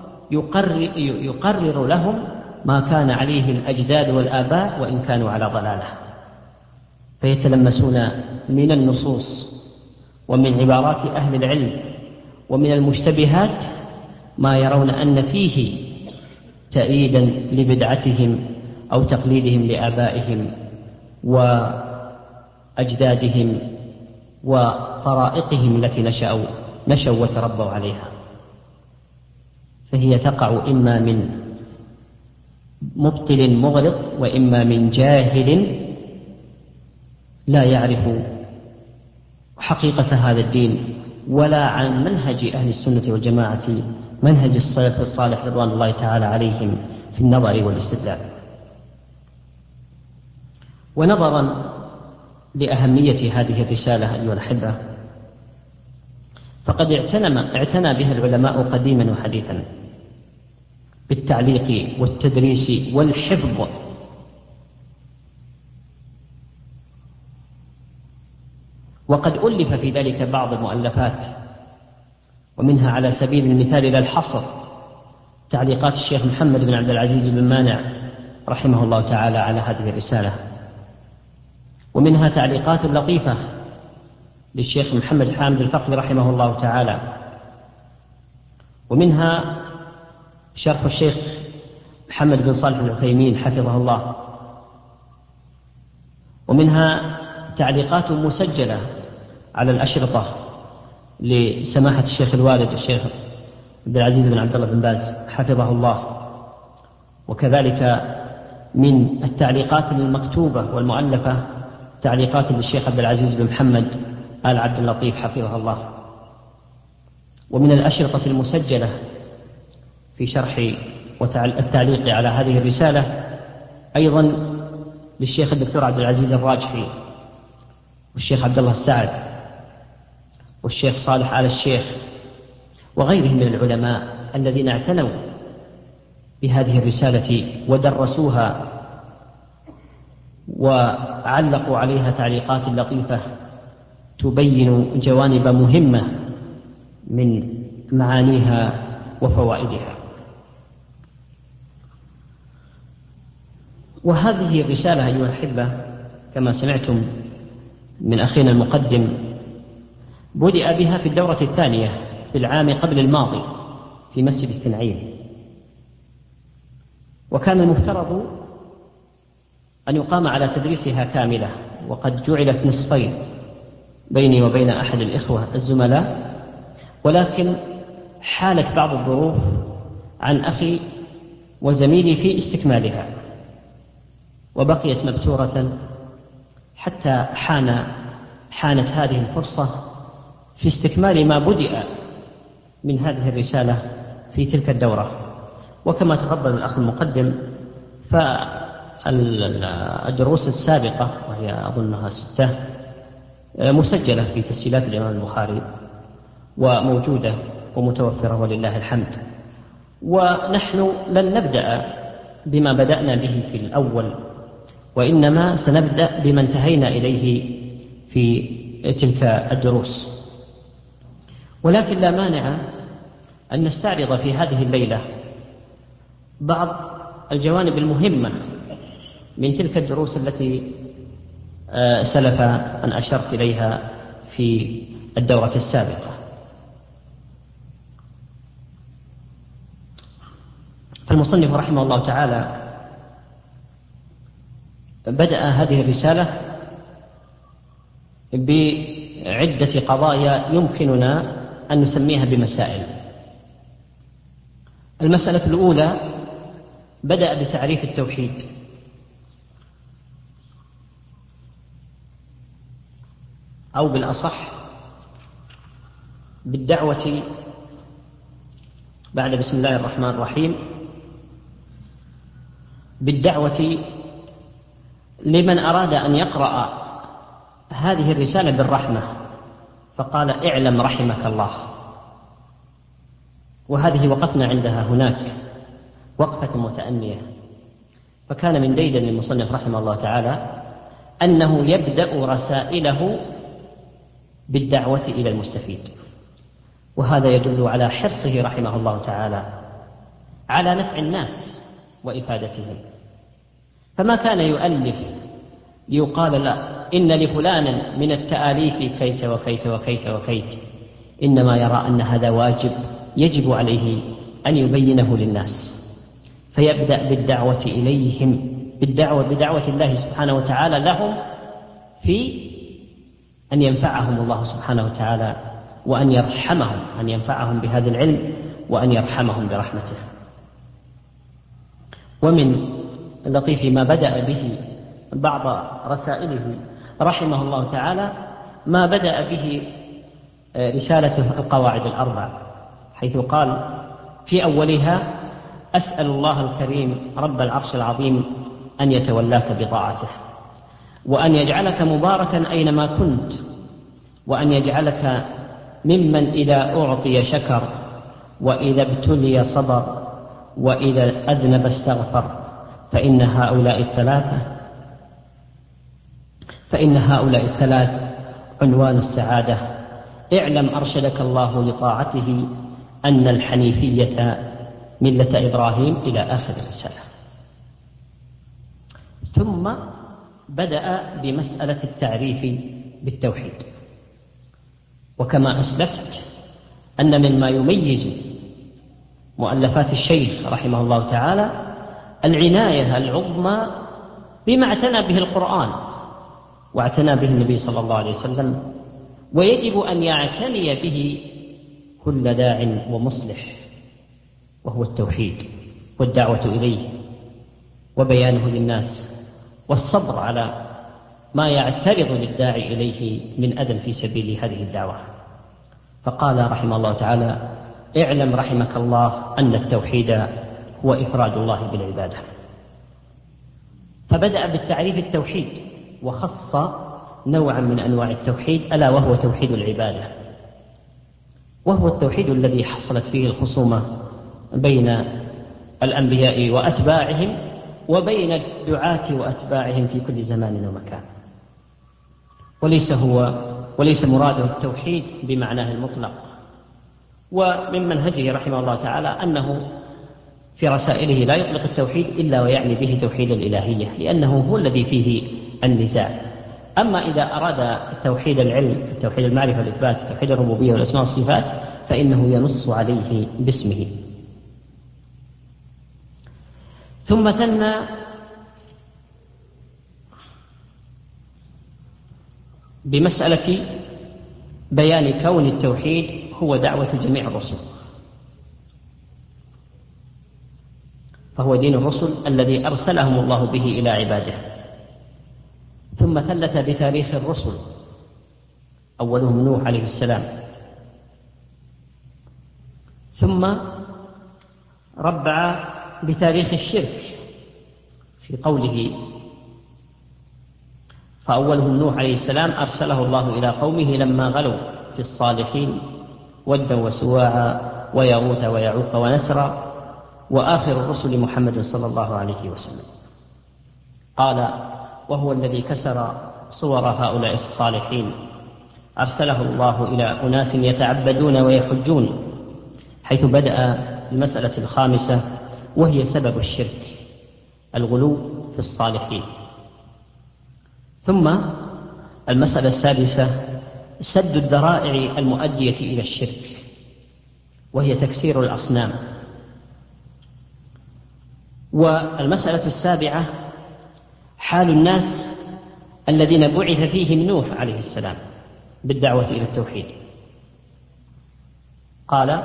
يقرر لهم ما كان عليه الأجداد والآباء وإن كانوا على ضلاله، فيتلمسون من النصوص ومن عبارات أهل العلم ومن المشتبهات ما يرون أن فيه تأييدا لبدعتهم أو تقليدهم لآبائهم وأجدادهم وطرائقهم التي نشأوا وتربوا عليها. فهي تقع إما من مبطل مغرض، وإما من جاهل لا يعرف حقيقة هذا الدين ولا عن منهج أهل السنة والجماعة، منهج السلف الصالح رضوان الله تعالى عليهم في النظر والاستدلال. ونظرا لأهمية هذه الرسالة أيها الأحبة، فقد اعتنى بها العلماء قديما وحديثا بالتعليق والتدريس والحفظ، وقد ألف في ذلك بعض المؤلفات، ومنها على سبيل المثال لا الحصر تعليقات الشيخ محمد بن عبد العزيز بن مانع رحمه الله تعالى على هذه الرسالة، ومنها تعليقات لطيفة للشيخ محمد حامد الفقي رحمه الله تعالى، ومنها شرح الشيخ محمد بن صالح العثيمين حفظه الله، ومنها تعليقات مسجلة على الأشرطة لسماحة الشيخ الوالد الشيخ عبد العزيز بن عبد الله بن باز حفظه الله، وكذلك من التعليقات المكتوبة والمؤلفة تعليقات للشيخ عبد العزيز بن محمد آل عبد اللطيف حفظه الله، ومن الأشرطة المسجلة في شرح والتعليق على هذه الرسالة أيضا للشيخ الدكتور عبد العزيز الراجحي والشيخ عبد الله السعد والشيخ صالح آل الشيخ وغيرهم من العلماء الذين اعتنوا بهذه الرسالة ودرسوها وعلقوا عليها تعليقات لطيفة تبين جوانب مهمة من معانيها وفوائدها. وهذه الرسالة أيها الأحبة كما سمعتم من أخينا المقدم بدأ بها في الدورة الثانية في العام قبل الماضي في مسجد التنعيم، وكان المفترض أن يقام على تدريسها كاملة، وقد جعلت نصفين بيني وبين أحد الإخوة الزملاء، ولكن حالت بعض الظروف عن أخي وزميلي في استكمالها، وبقيت مبتورة حتى حان حانت هذه الفرصة في استكمال ما بدأ من هذه الرسالة في تلك الدورة. وكما تفضل الأخ المقدم، فالدروس السابقة وهي أظنها 6 مسجلة في تسجيلات الإمام البخاري وموجودة ومتوفرة ولله الحمد. ونحن لن نبدأ بما بدأنا به في الأول، وإنما سنبدأ بما انتهينا إليه في تلك الدروس. ولكن لا مانع أن نستعرض في هذه الليلة بعض الجوانب المهمة من تلك الدروس التي سلف أن أشرت إليها في الدورة السابقة. فالمصنف رحمه الله تعالى بدأ هذه الرسالة بعدة قضايا يمكننا أن نسميها بمسائل. المسألة الأولى بدأ بتعريف التوحيد، أو بالأصح بالدعوة بعد بسم الله الرحمن الرحيم، بالدعوة لمن أراد أن يقرأ هذه الرسالة بالرحمة، فقال اعلم رحمك الله. وهذه وقفنا عندها هناك وقفة متأنية. فكان من ديدن المصنف رحمه الله تعالى أنه يبدأ رسائله بالدعوة إلى المستفيد، وهذا يدل على حرصه رحمه الله تعالى على نفع الناس وإفادتهم. فما كان يؤلف ليقال لا إن لفلانا من التآليف كيت وكيت وكيت وكيت، إنما يرى أن هذا واجب يجب عليه أن يبينه للناس، فيبدأ بالدعوة إليهم، بدعوة الله سبحانه وتعالى لهم في أن ينفعهم الله سبحانه وتعالى وأن يرحمهم، أن ينفعهم بهذا العلم وأن يرحمهم برحمته. ومن لطيف ما بدأ به بعض رسائله رحمه الله تعالى ما بدأ به رسالته القواعد الأربع، حيث قال في أولها أسأل الله الكريم رب العرش العظيم أن يتولاك بطاعته، وأن يجعلك مباركا أينما كنت، وأن يجعلك ممن إذا أعطي شكر، وإذا ابتلي صبر، وإذا أذنب استغفر، فإن هؤلاء الثلاث عنوان السعادة. اعلم أرشدك الله لطاعته أن الحنيفية ملة إبراهيم إلى آخر الرسالة. ثم بدأ بمسألة التعريف بالتوحيد. وكما أسلفت أن مما يميز مؤلفات الشيخ رحمه الله تعالى العناية العظمى بما اعتنى به القرآن واعتنى به النبي صلى الله عليه وسلم، ويجب أن يعتني به كل داع ومصلح، وهو التوحيد والدعوة إليه وبيانه للناس والصبر على ما يعترض للداعي إليه من أذى في سبيل هذه الدعوة. فقال رحمه الله تعالى اعلم رحمك الله أن التوحيد هو إفراد الله بالعبادة. فبدأ بالتعريف التوحيد وخص نوعا من أنواع التوحيد ألا وهو توحيد العبادة، وهو التوحيد الذي حصلت فيه الخصومة بين الأنبياء وأتباعهم وبين الدعاة وأتباعهم في كل زمان ومكان. وليس مراده التوحيد بمعناه المطلق. ومن منهجه رحمه الله تعالى أنه في رسائله لا يطلق التوحيد إلا ويعني به توحيد الإلهية، لأنه هو الذي فيه النزاع. أما إذا أراد توحيد العلم، توحيد المعرفة والإثبات، توحيد الربوبية والأسماء والصفات، فإنه ينص عليه باسمه. ثم ثنى بمسألة بيان كون التوحيد هو دعوة جميع الرسل، فهو دين الرسل الذي أرسلهم الله به إلى عباده. ثم ثلث بتاريخ الرسل أولهم نوح عليه السلام. ثم ربع بتاريخ الشرك في قوله: فأولهم نوح عليه السلام أرسله الله إلى قومه لما غلوا في الصالحين ودا وسواعا ويغوث ويعوق ونسرا، وآخر الرسل محمد صلى الله عليه وسلم. قال: وهو الذي كسر صور هؤلاء الصالحين أرسله الله إلى أناس يتعبدون ويحجون، حيث بدأ المسألة الخامسة وهي سبب الشرك: الغلو في الصالحين. ثم المسألة السادسة سد الذرائع المؤدية إلى الشرك، وهي تكسير الأصنام. والمسألة السابعة حال الناس الذين بعث فيهم نوح عليه السلام بالدعوة إلى التوحيد. قال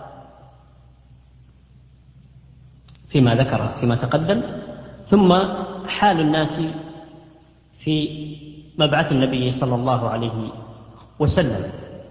فيما ذكر فيما تقدم: ثم حال الناس في مبعث النبي صلى الله عليه وسلم،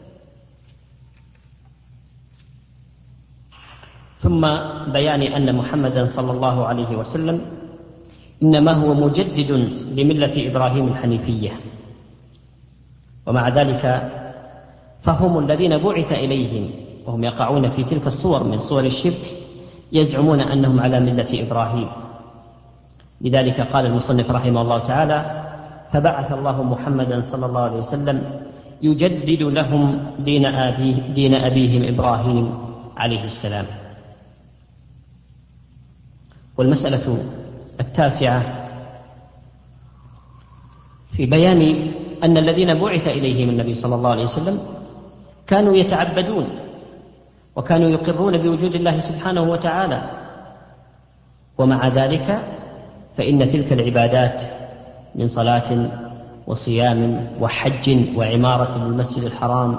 ثم بيان أن محمدا صلى الله عليه وسلم إنما هو مجدد لملة إبراهيم الحنيفية، ومع ذلك فهم الذين بعث إليهم وهم يقعون في تلك الصور من صور الشرك يزعمون أنهم على ملة إبراهيم. لذلك قال المصنف رحمه الله تعالى: فبعث الله محمدا صلى الله عليه وسلم يجدد لهم دين أبيهم إبراهيم عليه السلام. والمسألة التاسعة في بيان أن الذين بعث إليهم النبي صلى الله عليه وسلم كانوا يتعبدون وكانوا يقرون بوجود الله سبحانه وتعالى، ومع ذلك فإن تلك العبادات من صلاة وصيام وحج وعمارة للمسجد الحرام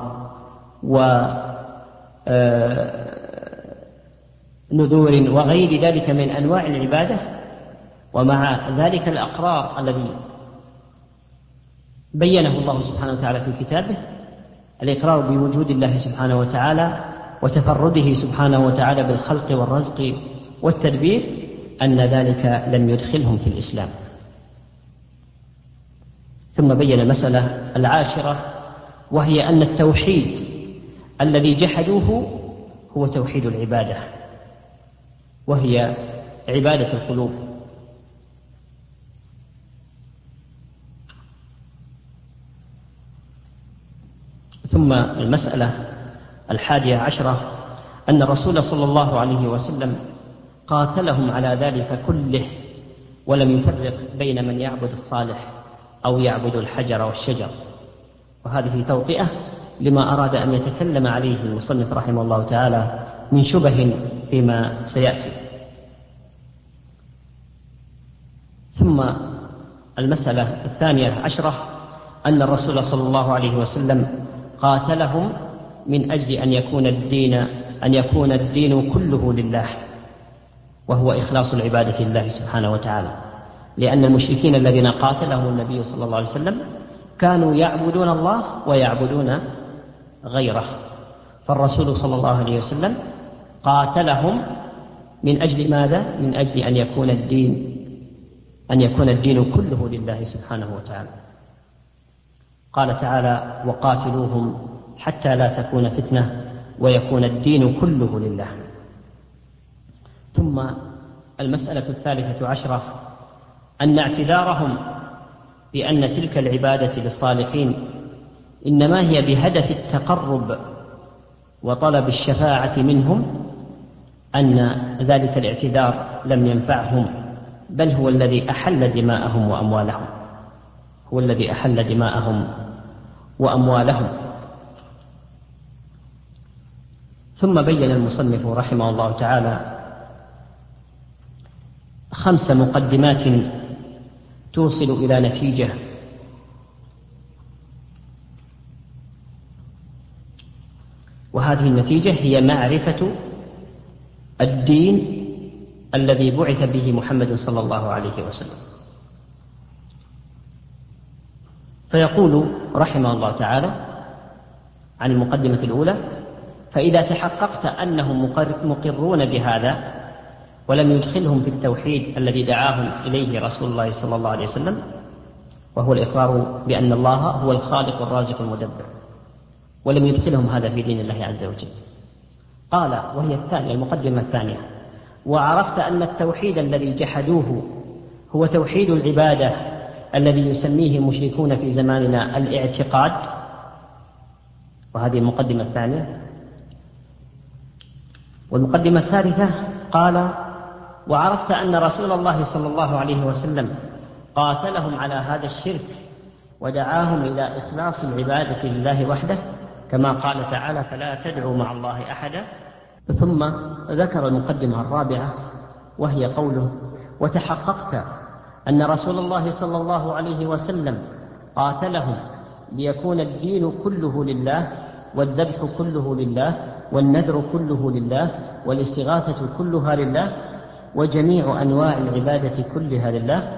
ونذور وغير ذلك من أنواع العبادة، ومع ذلك الأقرار الذي بينه الله سبحانه وتعالى في كتابه، الإقرار بوجود الله سبحانه وتعالى وتفرده سبحانه وتعالى بالخلق والرزق والتدبير، أن ذلك لم يدخلهم في الإسلام. ثم بين المسألة العاشرة وهي أن التوحيد الذي جحدوه هو توحيد العبادة، وهي عبادة القلوب. ثم المسألة 11 أن الرسول صلى الله عليه وسلم قاتلهم على ذلك كله، ولم يفرق بين من يعبد الصالح أو يعبد الحجر والشجر. وهذه توطئة لما أراد أن يتكلم عليه المصنف رحمه الله تعالى من شبه فيما سيأتي. ثم المسألة 12 أن الرسول صلى الله عليه وسلم قاتلهم من أجل أن يكون الدين كله لله، وهو إخلاص العبادة لله سبحانه وتعالى، لأن المشركين الذين قاتلهم النبي صلى الله عليه وسلم كانوا يعبدون الله ويعبدون غيره، فالرسول صلى الله عليه وسلم قاتلهم من أجل ماذا؟ من أجل أن يكون الدين كله لله سبحانه وتعالى. قال تعالى: وقاتلوهم حتى لا تكون فتنة ويكون الدين كله لله. ثم المسألة 13 أن اعتذارهم بأن تلك العبادة للصالحين إنما هي بهدف التقرب وطلب الشفاعة منهم، أن ذلك الاعتذار لم ينفعهم، بل هو الذي أحل دماءهم وأموالهم. ثم بين المصنف رحمه الله تعالى 5 مقدمات توصل إلى نتيجة، وهذه النتيجة هي معرفة الدين الذي بعث به محمد صلى الله عليه وسلم. فيقول رحمه الله تعالى: عن المقدمة الأولى، فإذا تحققت أنهم مقرون بهذا ولم يدخلهم في التوحيد الذي دعاهم إليه رسول الله صلى الله عليه وسلم، وهو الإقرار بأن الله هو الخالق الرازق المدبر، ولم يدخلهم هذا في دين الله عز وجل. قال، وهي الثانية، المقدمة الثانية: وعرفت أن التوحيد الذي جحدوه هو توحيد العبادة الذي يسميه المشركون في زماننا الاعتقاد. وهذه المقدمة الثانية. والمقدمة الثالثة قال: وعرفت أن رسول الله صلى الله عليه وسلم قاتلهم على هذا الشرك ودعاهم إلى إخلاص العبادة لله وحده، كما قال تعالى: فلا تدعوا مع الله أحدا. ثم ذكر المقدمة الرابعة، وهي قوله: وتحققت أن رسول الله صلى الله عليه وسلم قاتلهم ليكون الدين كله لله، والذبح كله لله، والنذر كله لله، والاستغاثة كلها لله، وجميع أنواع العبادة كلها لله.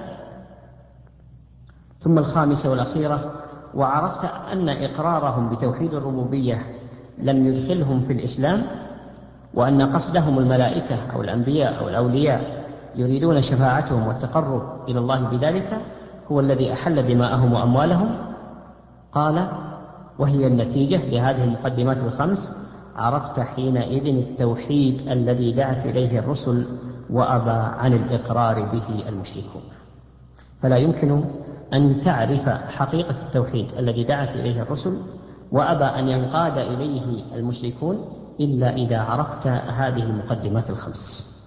ثم الخامسة والأخيرة: وعرفت أن إقرارهم بتوحيد الربوبية لم يدخلهم في الإسلام، وأن قصدهم الملائكة أو الأنبياء أو الأولياء يريدون شفاعتهم والتقرب إلى الله بذلك هو الذي أحل دماءهم وأموالهم. قال: وهي النتيجة لهذه المقدمات الخمس: عرفت حينئذ التوحيد الذي دعت إليه الرسل وأبى عن الإقرار به المشركون. فلا يمكن أن تعرف حقيقة التوحيد الذي دعت إليه الرسل وأبى أن ينقاد إليه المشركون إلا إذا عرفت هذه المقدمات الخمس.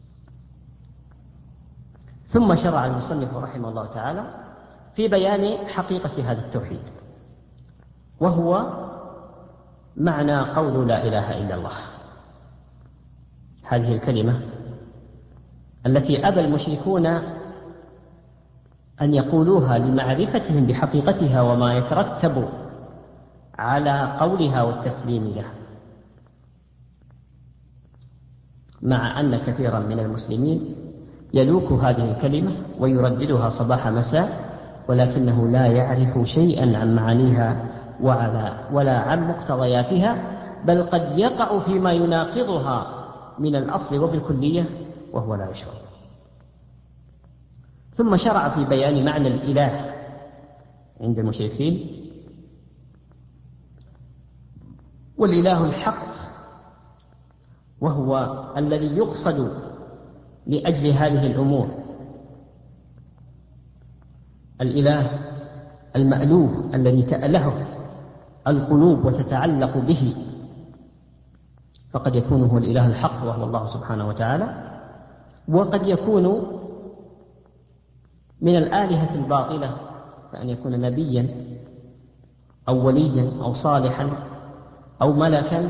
ثم شرع المصنف رحمه الله تعالى في بيان حقيقة هذا التوحيد، وهو معنى قول لا إله إلا الله، هذه الكلمة التي أبى المشركون أن يقولوها لمعرفتهم بحقيقتها وما يترتب على قولها والتسليم لها، مع أن كثيرا من المسلمين يلوك هذه الكلمة ويرددها صباح مساء، ولكنه لا يعرف شيئا عن معانيها ولا عن مقتضياتها، بل قد يقع فيما يناقضها من الأصل وبالكلية وهو لا يشعر. ثم شرع في بيان معنى الإله عند المشركين، والإله الحق وهو الذي يقصد لأجل هذه الأمور، الإله المألوه الذي تألهه القلوب وتتعلق به، فقد يكون هو الإله الحق وهو الله سبحانه وتعالى، وقد يكون من الآلهة الباطلة، كأن يكون نبيا أو وليا أو صالحا أو ملكا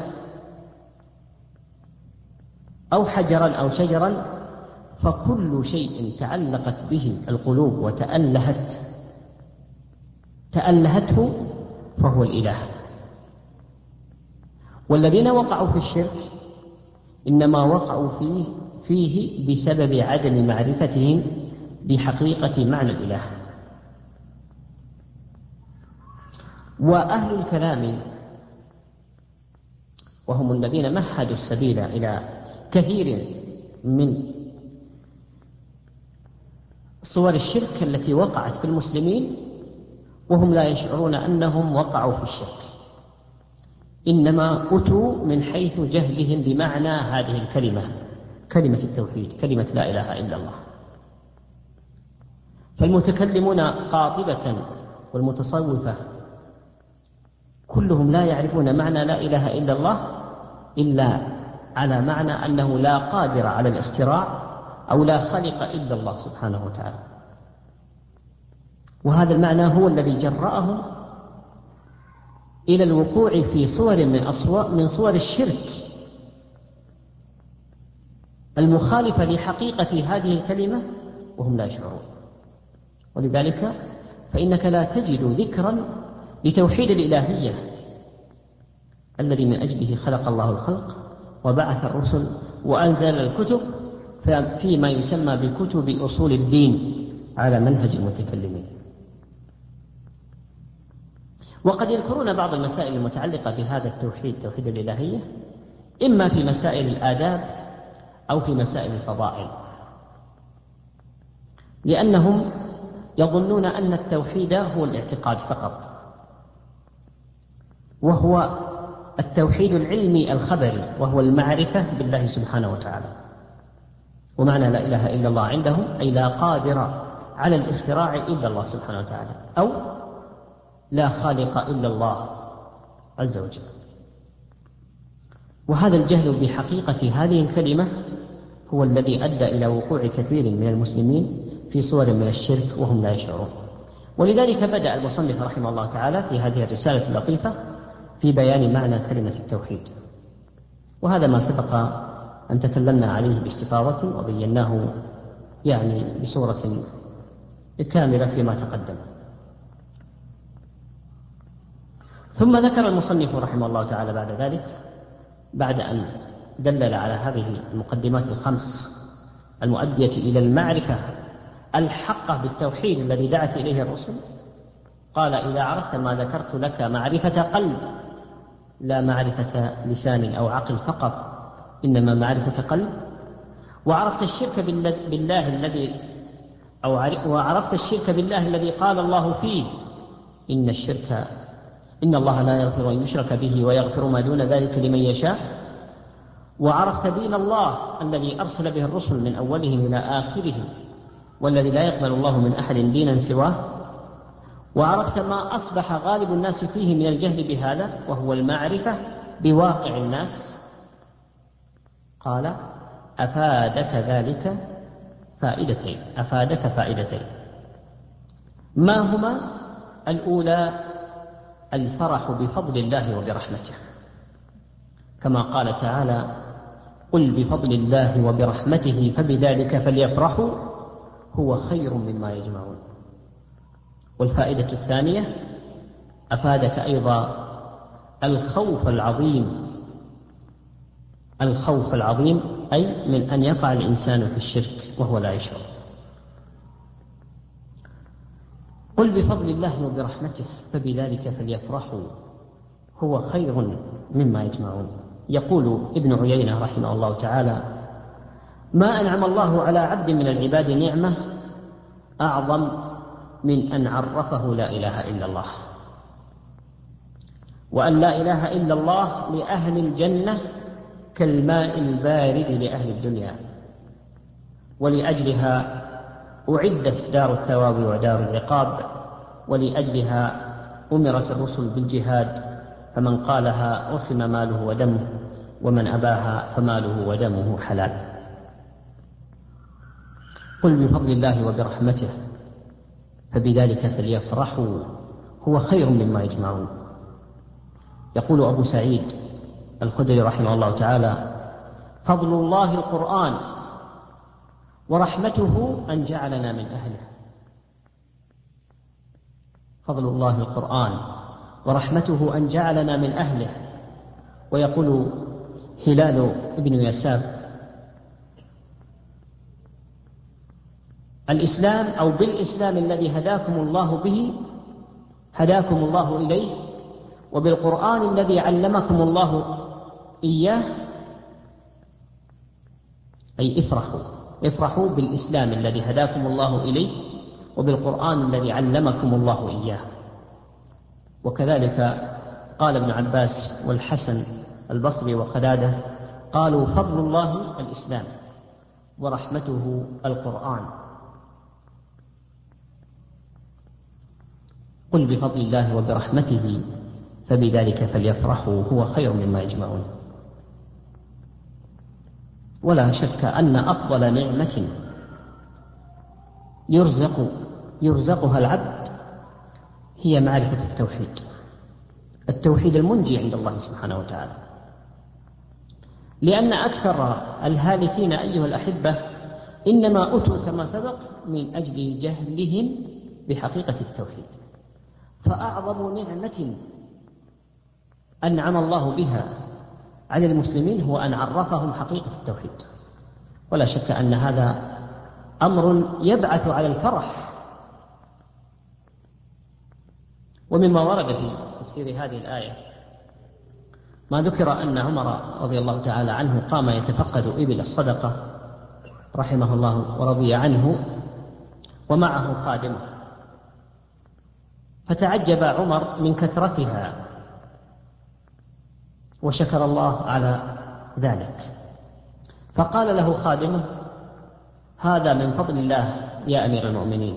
أو حجرا أو شجرا، فكل شيء تعلقت به القلوب تألهته فهو الإله. والذين وقعوا في الشرك إنما وقعوا فيه بسبب عدم معرفتهم بحقيقة معنى الإله. وأهل الكلام وهم الذين مهدوا السبيل إلى كثير من صور الشرك التي وقعت في المسلمين وهم لا يشعرون أنهم وقعوا في الشرك، إنما أتوا من حيث جهلهم بمعنى هذه الكلمة، كلمة التوحيد، كلمة لا إله إلا الله. فالمتكلمون قاطبة والمتصوفة كلهم لا يعرفون معنى لا إله إلا الله إلا على معنى أنه لا قادر على الاختراع أو لا خلق إلا الله سبحانه وتعالى. وهذا المعنى هو الذي جرأهم إلى الوقوع في صور من صور الشرك المخالفة لحقيقة هذه الكلمة وهم لا يشعرون. ولذلك فإنك لا تجد ذكرا لتوحيد الإلهية الذي من أجله خلق الله الخلق وبعث الرسل وأنزل الكتب فيما يسمى بكتب أصول الدين على منهج المتكلمين. وقد يذكرون بعض المسائل المتعلقة بهذا التوحيد، توحيد الإلهية، إما في مسائل الآداب أو في مسائل الفضائل، لأنهم يظنون أن التوحيد هو الاعتقاد فقط، وهو التوحيد العلمي الخبري، وهو المعرفة بالله سبحانه وتعالى. ومعنى لا إله إلا الله عندهم أي لا قادر على الاختراع إلا الله سبحانه وتعالى، أو لا خالق إلا الله عز وجل. وهذا الجهل بحقيقة هذه الكلمة هو الذي أدى إلى وقوع كثير من المسلمين في صور من الشرك وهم لا يشعرون. ولذلك بدأ المصنف رحمه الله تعالى في هذه الرسالة اللطيفة في بيان معنى كلمة التوحيد، وهذا ما سبق أن تكلمنا عليه باستفاضة وبيناه بصورة كاملة فيما تقدم. ثم ذكر المصنف رحمه الله تعالى بعد ذلك، بعد أن دلل على هذه المقدمات الخمس المؤدية إلى المعرفة الحقة بالتوحيد الذي دعت إليه الرسل، قال: إذا عرفت ما ذكرت لك معرفة قلب، لا معرفة لسان أو عقل فقط، إنما معرفة قلب، وعرفت الشرك بالله الذي قال الله فيه: إن الله لا يغفر أن يشرك به ويغفر ما دون ذلك لمن يشاء، وعرفت دين الله الذي أرسل به الرسل من أولهم إلى آخرهم، والذي لا يقبل الله من أحد دينا سواه، وعرفت ما أصبح غالب الناس فيه من الجهل بهذا، وهو المعرفة بواقع الناس. قال: أفادك فائدتين. ما هما؟ الأولى الفرح بفضل الله وبرحمته، كما قال تعالى: قل بفضل الله وبرحمته فبذلك فليفرحوا هو خير مما يجمعون. والفائدة الثانية أفادك أيضا الخوف العظيم، أي من أن يقع الإنسان في الشرك وهو لا يشعر. قل بفضل الله وبرحمته فبذلك فليفرحوا هو خير مما يجمعون. يقول ابن عيينة رحمه الله تعالى: ما أنعم الله على عبد من العباد نعمة أعظم من أن عرفه لا إله إلا الله، وأن لا إله إلا الله لأهل الجنة كالماء البارد لأهل الدنيا، ولأجلها أعدت دار الثواب ودار العقاب، ولأجلها أمرت الرسل بالجهاد، فمن قالها عصم ماله ودمه، ومن أباها فماله ودمه حلال. قل بفضل الله وبرحمته فبذلك فليفرحوا هو خير مما يجمعون. يقول أبو سعيد الخدري رحمه الله تعالى: فضل الله القرآن ورحمته أن جعلنا من أهله. فضل الله القرآن ورحمته أن جعلنا من أهله. ويقول هلال بن يسار: الإسلام أو بالإسلام الذي هداكم الله به هداكم الله إليه، وبالقرآن الذي علمكم الله إياه، أي افرحوا بالإسلام الذي هداكم الله إليه وبالقرآن الذي علمكم الله إياه. وكذلك قال ابن عباس والحسن البصري وقتادة قالوا: فضل الله الإسلام ورحمته القرآن. قل بفضل الله وبرحمته فبذلك فليفرحوا هو خير مما يجمعون. ولا شك أن أفضل نعمة يرزقها العبد هي معرفة التوحيد المنجي عند الله سبحانه وتعالى، لأن أكثر الهالكين أيها الأحبة إنما أتوا كما سبق من أجل جهلهم بحقيقة التوحيد. فأعظم نعمة أنعم الله بها على المسلمين هو أن عرفهم حقيقة التوحيد. ولا شك أن هذا أمر يبعث على الفرح. ومما ورد في تفسير هذه الآية ما ذكر أن عمر رضي الله تعالى عنه قام يتفقد إبل الصدقة رحمه الله ورضي عنه ومعه خادمه، فتعجب عمر من كثرتها وشكر الله على ذلك، فقال له خادمه: هذا من فضل الله يا أمير المؤمنين.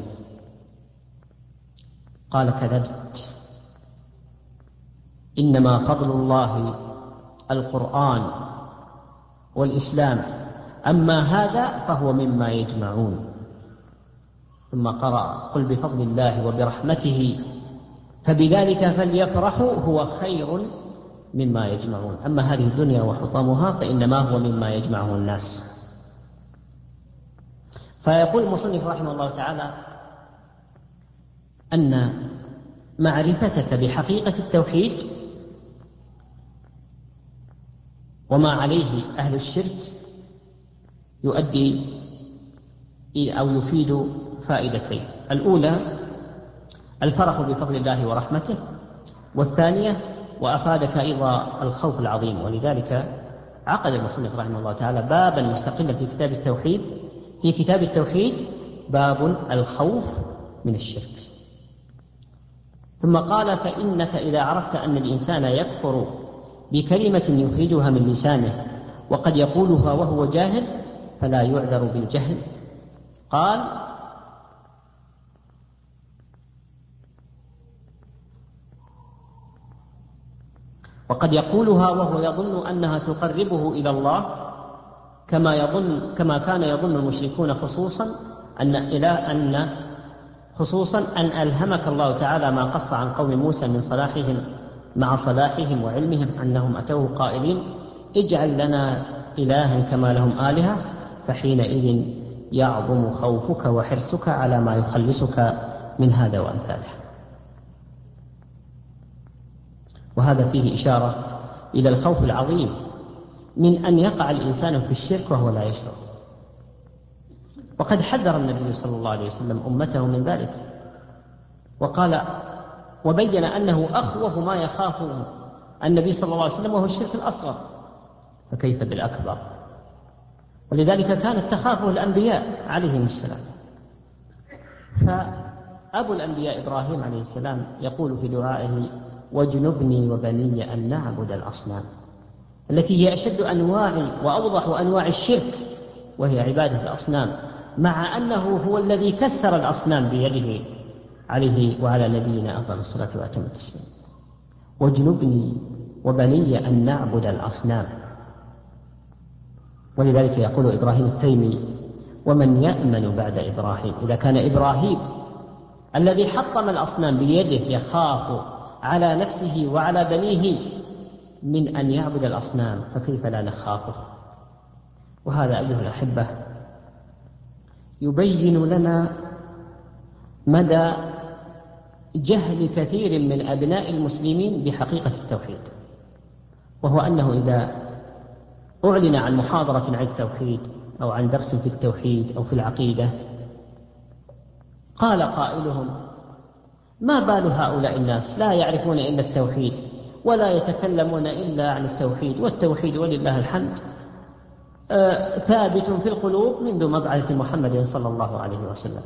قال: كذبت، إنما فضل الله القرآن والإسلام، أما هذا فهو مما يجمعون. ثم قرأ: قل بفضل الله وبرحمته فبذلك فليفرحوا هو خير مما يجمعون، أما هذه الدنيا وحطامها فإنما هو مما يجمعه الناس. فيقول المصنف رحمه الله تعالى أن معرفتك بحقيقة التوحيد وما عليه أهل الشرك يؤدي أو يفيد فائدتين: الأولى الفرح بفضل الله ورحمته، والثانية وأفادك أيضا الخوف العظيم. ولذلك عقد المصنف رحمه الله تعالى بابا مستقلا في كتاب التوحيد باب الخوف من الشرك. ثم قال: فإنك إذا عرفت أن الإنسان يكفر بكلمة يخرجها من لسانه وقد يقولها وهو جاهل فلا يعذر بالجهل. قال: وقد يقولها وهو يظن أنها تقربه إلى الله كما كان يظن المشركون، خصوصا أن ألهمك الله تعالى ما قص عن قوم موسى من صلاحهم مع صلاحهم وعلمهم أنهم أتوه قائلين: اجعل لنا إلها كما لهم آلهة، فحينئذ يعظم خوفك وحرصك على ما يخلصك من هذا وأمثاله. وهذا فيه إشارة إلى الخوف العظيم من أن يقع الإنسان في الشرك وهو لا يشعر. وقد حذر النبي صلى الله عليه وسلم أمته من ذلك، وقال وبين أنه أخوف ما يخافه النبي صلى الله عليه وسلم وهو الشرك الأصغر، فكيف بالأكبر؟ ولذلك كانت تخافه الأنبياء عليهم السلام. فأبو الأنبياء إبراهيم عليه السلام يقول في دعائه: واجنبني وبني أن نعبد الأصنام، التي هي أشد أنواع وأوضح أنواع الشرك، وهي عبادة الأصنام، مع أنه هو الذي كسر الأصنام بيده عليه وعلى نبينا أفضل الصلاة وأتم التسليم. واجنبني وبني أن نعبد الأصنام. ولذلك يقول إبراهيم التيمي: ومن يأمن بعد إبراهيم؟ إذا كان إبراهيم الذي حطم الأصنام بيده يخاف على نفسه وعلى بنيه من أن يعبد الأصنام، فكيف لا نخافه؟ وهذا أيها الأحبة يبين لنا مدى جهل كثير من أبناء المسلمين بحقيقة التوحيد، وهو أنه إذا أعلن عن محاضرة عن التوحيد أو عن درس في التوحيد أو في العقيدة قال قائلهم: ما بال هؤلاء الناس لا يعرفون إلا التوحيد ولا يتكلمون إلا عن التوحيد، والتوحيد ولله الحمد ثابت في القلوب منذ مبعث محمد صلى الله عليه وسلم.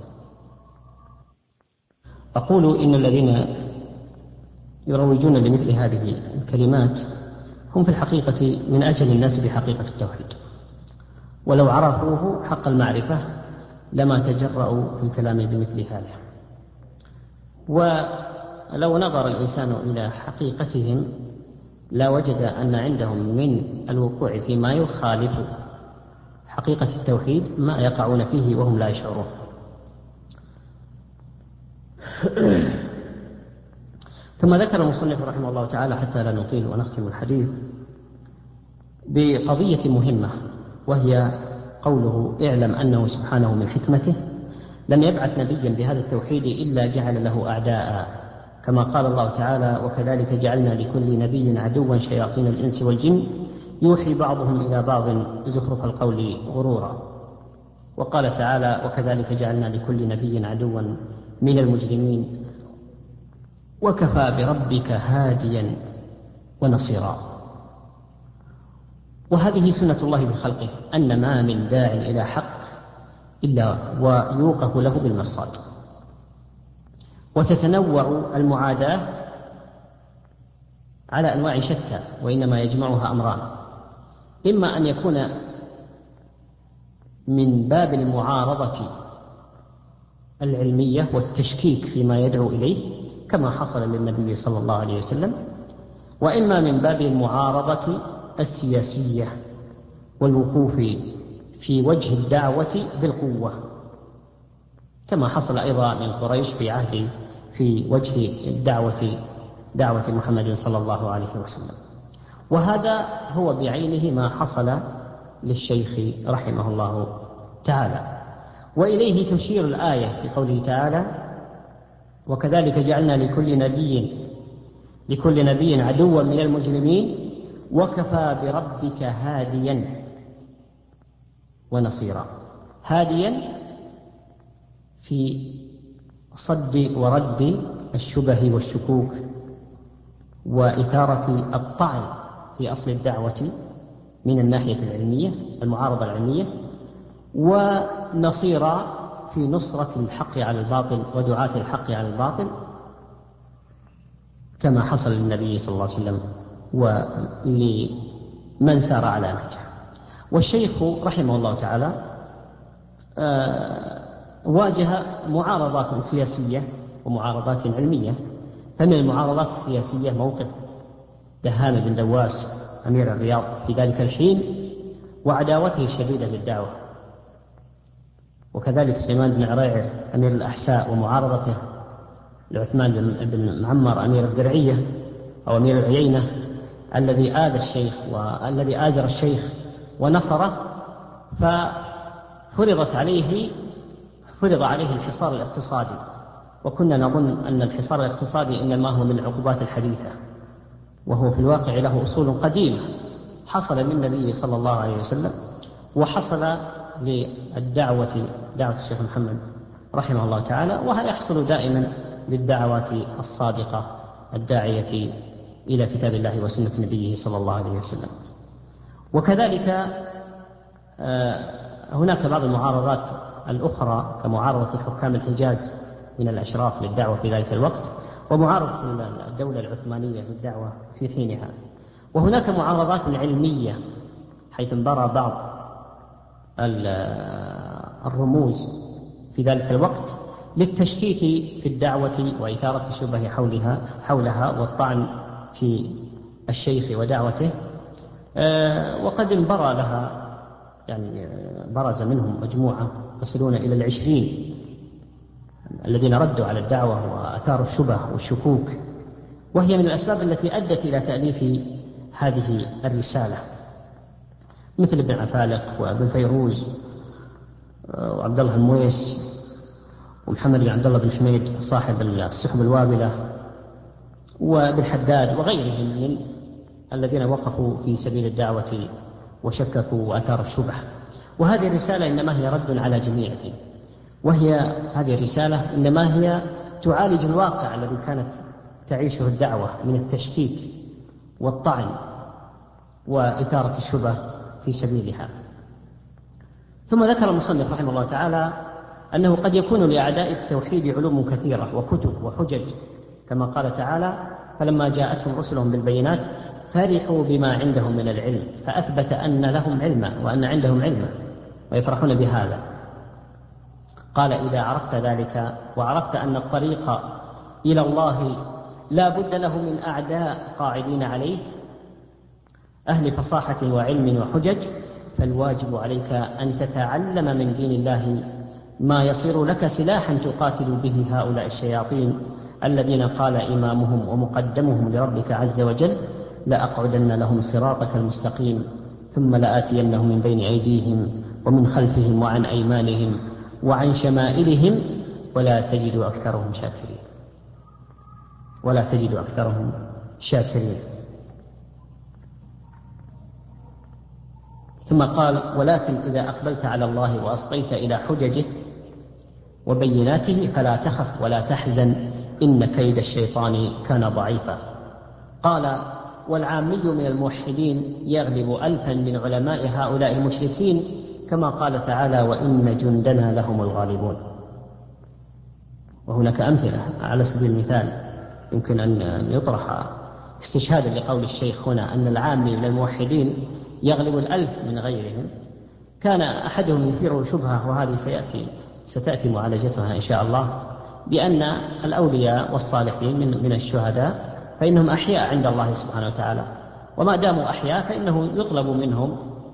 أقول إن الذين يروجون لمثل هذه الكلمات هم في الحقيقة من أجل الناس بحقيقة التوحيد، ولو عرفوه حق المعرفة لما تجرؤوا في الكلام بمثل هذا. ولو نظر الإنسان إلى حقيقتهم لا وجد أن عندهم من الوقوع فيما يخالف حقيقة التوحيد ما يقعون فيه وهم لا يشعرون. ثم ذكر المصنف رحمه الله تعالى حتى لا نطيل ونختم الحديث بقضية مهمة، وهي قوله: اعلم أنه سبحانه من حكمته لم يبعث نبيا بهذا التوحيد إلا جعل له أعداء، كما قال الله تعالى: وكذلك جعلنا لكل نبي عدوا شياطين الإنس والجن يوحي بعضهم إلى بعض زخرف القول غرورا. وقال تعالى: وكذلك جعلنا لكل نبي عدوا من المجرمين وكفى بربك هاديا ونصيرا. وهذه سنة الله بخلقه، أن ما من داع إلى حق إلا ويوقف له بالمرصاد. وتتنوع المعاداة على أنواع شتى، وإنما يجمعها أمران: إما أن يكون من باب المعارضة العلمية والتشكيك فيما يدعو إليه كما حصل للنبي صلى الله عليه وسلم، وإما من باب المعارضة السياسية والوقوف في وجه الدعوة بالقوة، كما حصل أيضا من قريش في وجه دعوة محمد صلى الله عليه وسلم. وهذا هو بعينه ما حصل للشيخ رحمه الله تعالى. وإليه تشير الآية في قوله تعالى: وكذلك جعلنا لكل نبي عدوا من المجرمين وكفى بربك هاديا ونصيرا. هاديا في صد ورد الشبه والشكوك وإثارة الطعن في أصل الدعوة من الناحية العلمية، المعارضة العلمية، ونصيرا في نصرة الحق على الباطل ودعاة الحق على الباطل كما حصل للنبي صلى الله عليه وسلم ولمن سار على نهجه. والشيخ رحمه الله تعالى واجه معارضات سياسية ومعارضات علمية. فمن المعارضات السياسية موقف دهان بن دواس أمير الرياض في ذلك الحين وعداوته الشديدة بالدعوة، وكذلك سليمان بن عريعر أمير الأحساء ومعارضته لعثمان بن معمر أمير الدرعية أو أمير العيينة الذي آذى الشيخ والذي آزر الشيخ ونصره، ففرض عليه الحصار الاقتصادي. وكنا نظن أن الحصار الاقتصادي إنما هو من العقوبات الحديثة، وهو في الواقع له أصول قديمة حصل للنبي صلى الله عليه وسلم، وحصل دعوة الشيخ محمد رحمه الله تعالى، ويحصل دائما للدعوات الصادقة الداعية إلى كتاب الله وسنة نبيه صلى الله عليه وسلم. وكذلك هناك بعض المعارضات الأخرى كمعارضة حكام الحجاز من الأشراف للدعوة في ذلك الوقت، ومعارضة الدولة العثمانية للدعوة في حينها. وهناك معارضات علمية حيث انبرى بعض الرموز في ذلك الوقت للتشكيك في الدعوة وإثارة الشبه حولها والطعن في الشيخ ودعوته. وقد انبرى لها برز منهم مجموعة يصلون إلى 20 الذين ردوا على الدعوة وأثاروا الشبه والشكوك، وهي من الأسباب التي أدت إلى تأليف هذه الرسالة، مثل ابن عفالق وابن فيروز وعبد الله المويس ومحمد بن عبد الله بن حميد صاحب السحب الوابلة وابن حداد وغيرهم من الذين وقفوا في سبيل الدعوة وشككوا وأثاروا الشبه. وهذه الرسالة إنما هي رد على جميعهم، هذه الرسالة إنما هي تعالج الواقع الذي كانت تعيشه الدعوة من التشكيك والطعن وإثارة الشبه في سبيلها. ثم ذكر المصنف رحمه الله تعالى أنه قد يكون لأعداء التوحيد علوم كثيرة وكتب وحجج، كما قال تعالى: فلما جاءتهم رسلهم بالبينات فرحوا بما عندهم من العلم فأثبت أن لهم علما وأن عندهم علما ويفرحون بهذا. قال: إذا عرفت ذلك وعرفت أن الطريق إلى الله لا بد له من أعداء قاعدين عليه أهل فصاحة وعلم وحجج، فالواجب عليك أن تتعلم من دين الله ما يصير لك سلاحا تقاتل به هؤلاء الشياطين الذين قال إمامهم ومقدمهم لربك عز وجل: لأقعدن لهم صراطك المستقيم ثم لآتينهم من بين أيديهم ومن خلفهم وعن أيمانهم وعن شمائلهم ولا تجد أكثرهم شاكرين. ثم قال: ولكن إذا أقبلت على الله وأصغيت إلى حججه وبيناته فلا تخف ولا تحزن إن كيد الشيطان كان ضعيفا. قال: والعامي من الموحدين يغلب 1000 من علماء هؤلاء المشركين، كما قال تعالى: وإن جندنا لهم الغالبون. وهناك أمثلة على سبيل المثال يمكن أن يطرح استشهادا لقول الشيخ هنا أن العامي من الموحدين يغلب 1000 من غيرهم. كان أحدهم يثير شبهة، وهذه ستأتي معالجتها إن شاء الله، بأن الأولياء والصالحين من الشهداء فإنهم أحياء عند الله سبحانه وتعالى، وما داموا أحياء فإنه يطلب منهم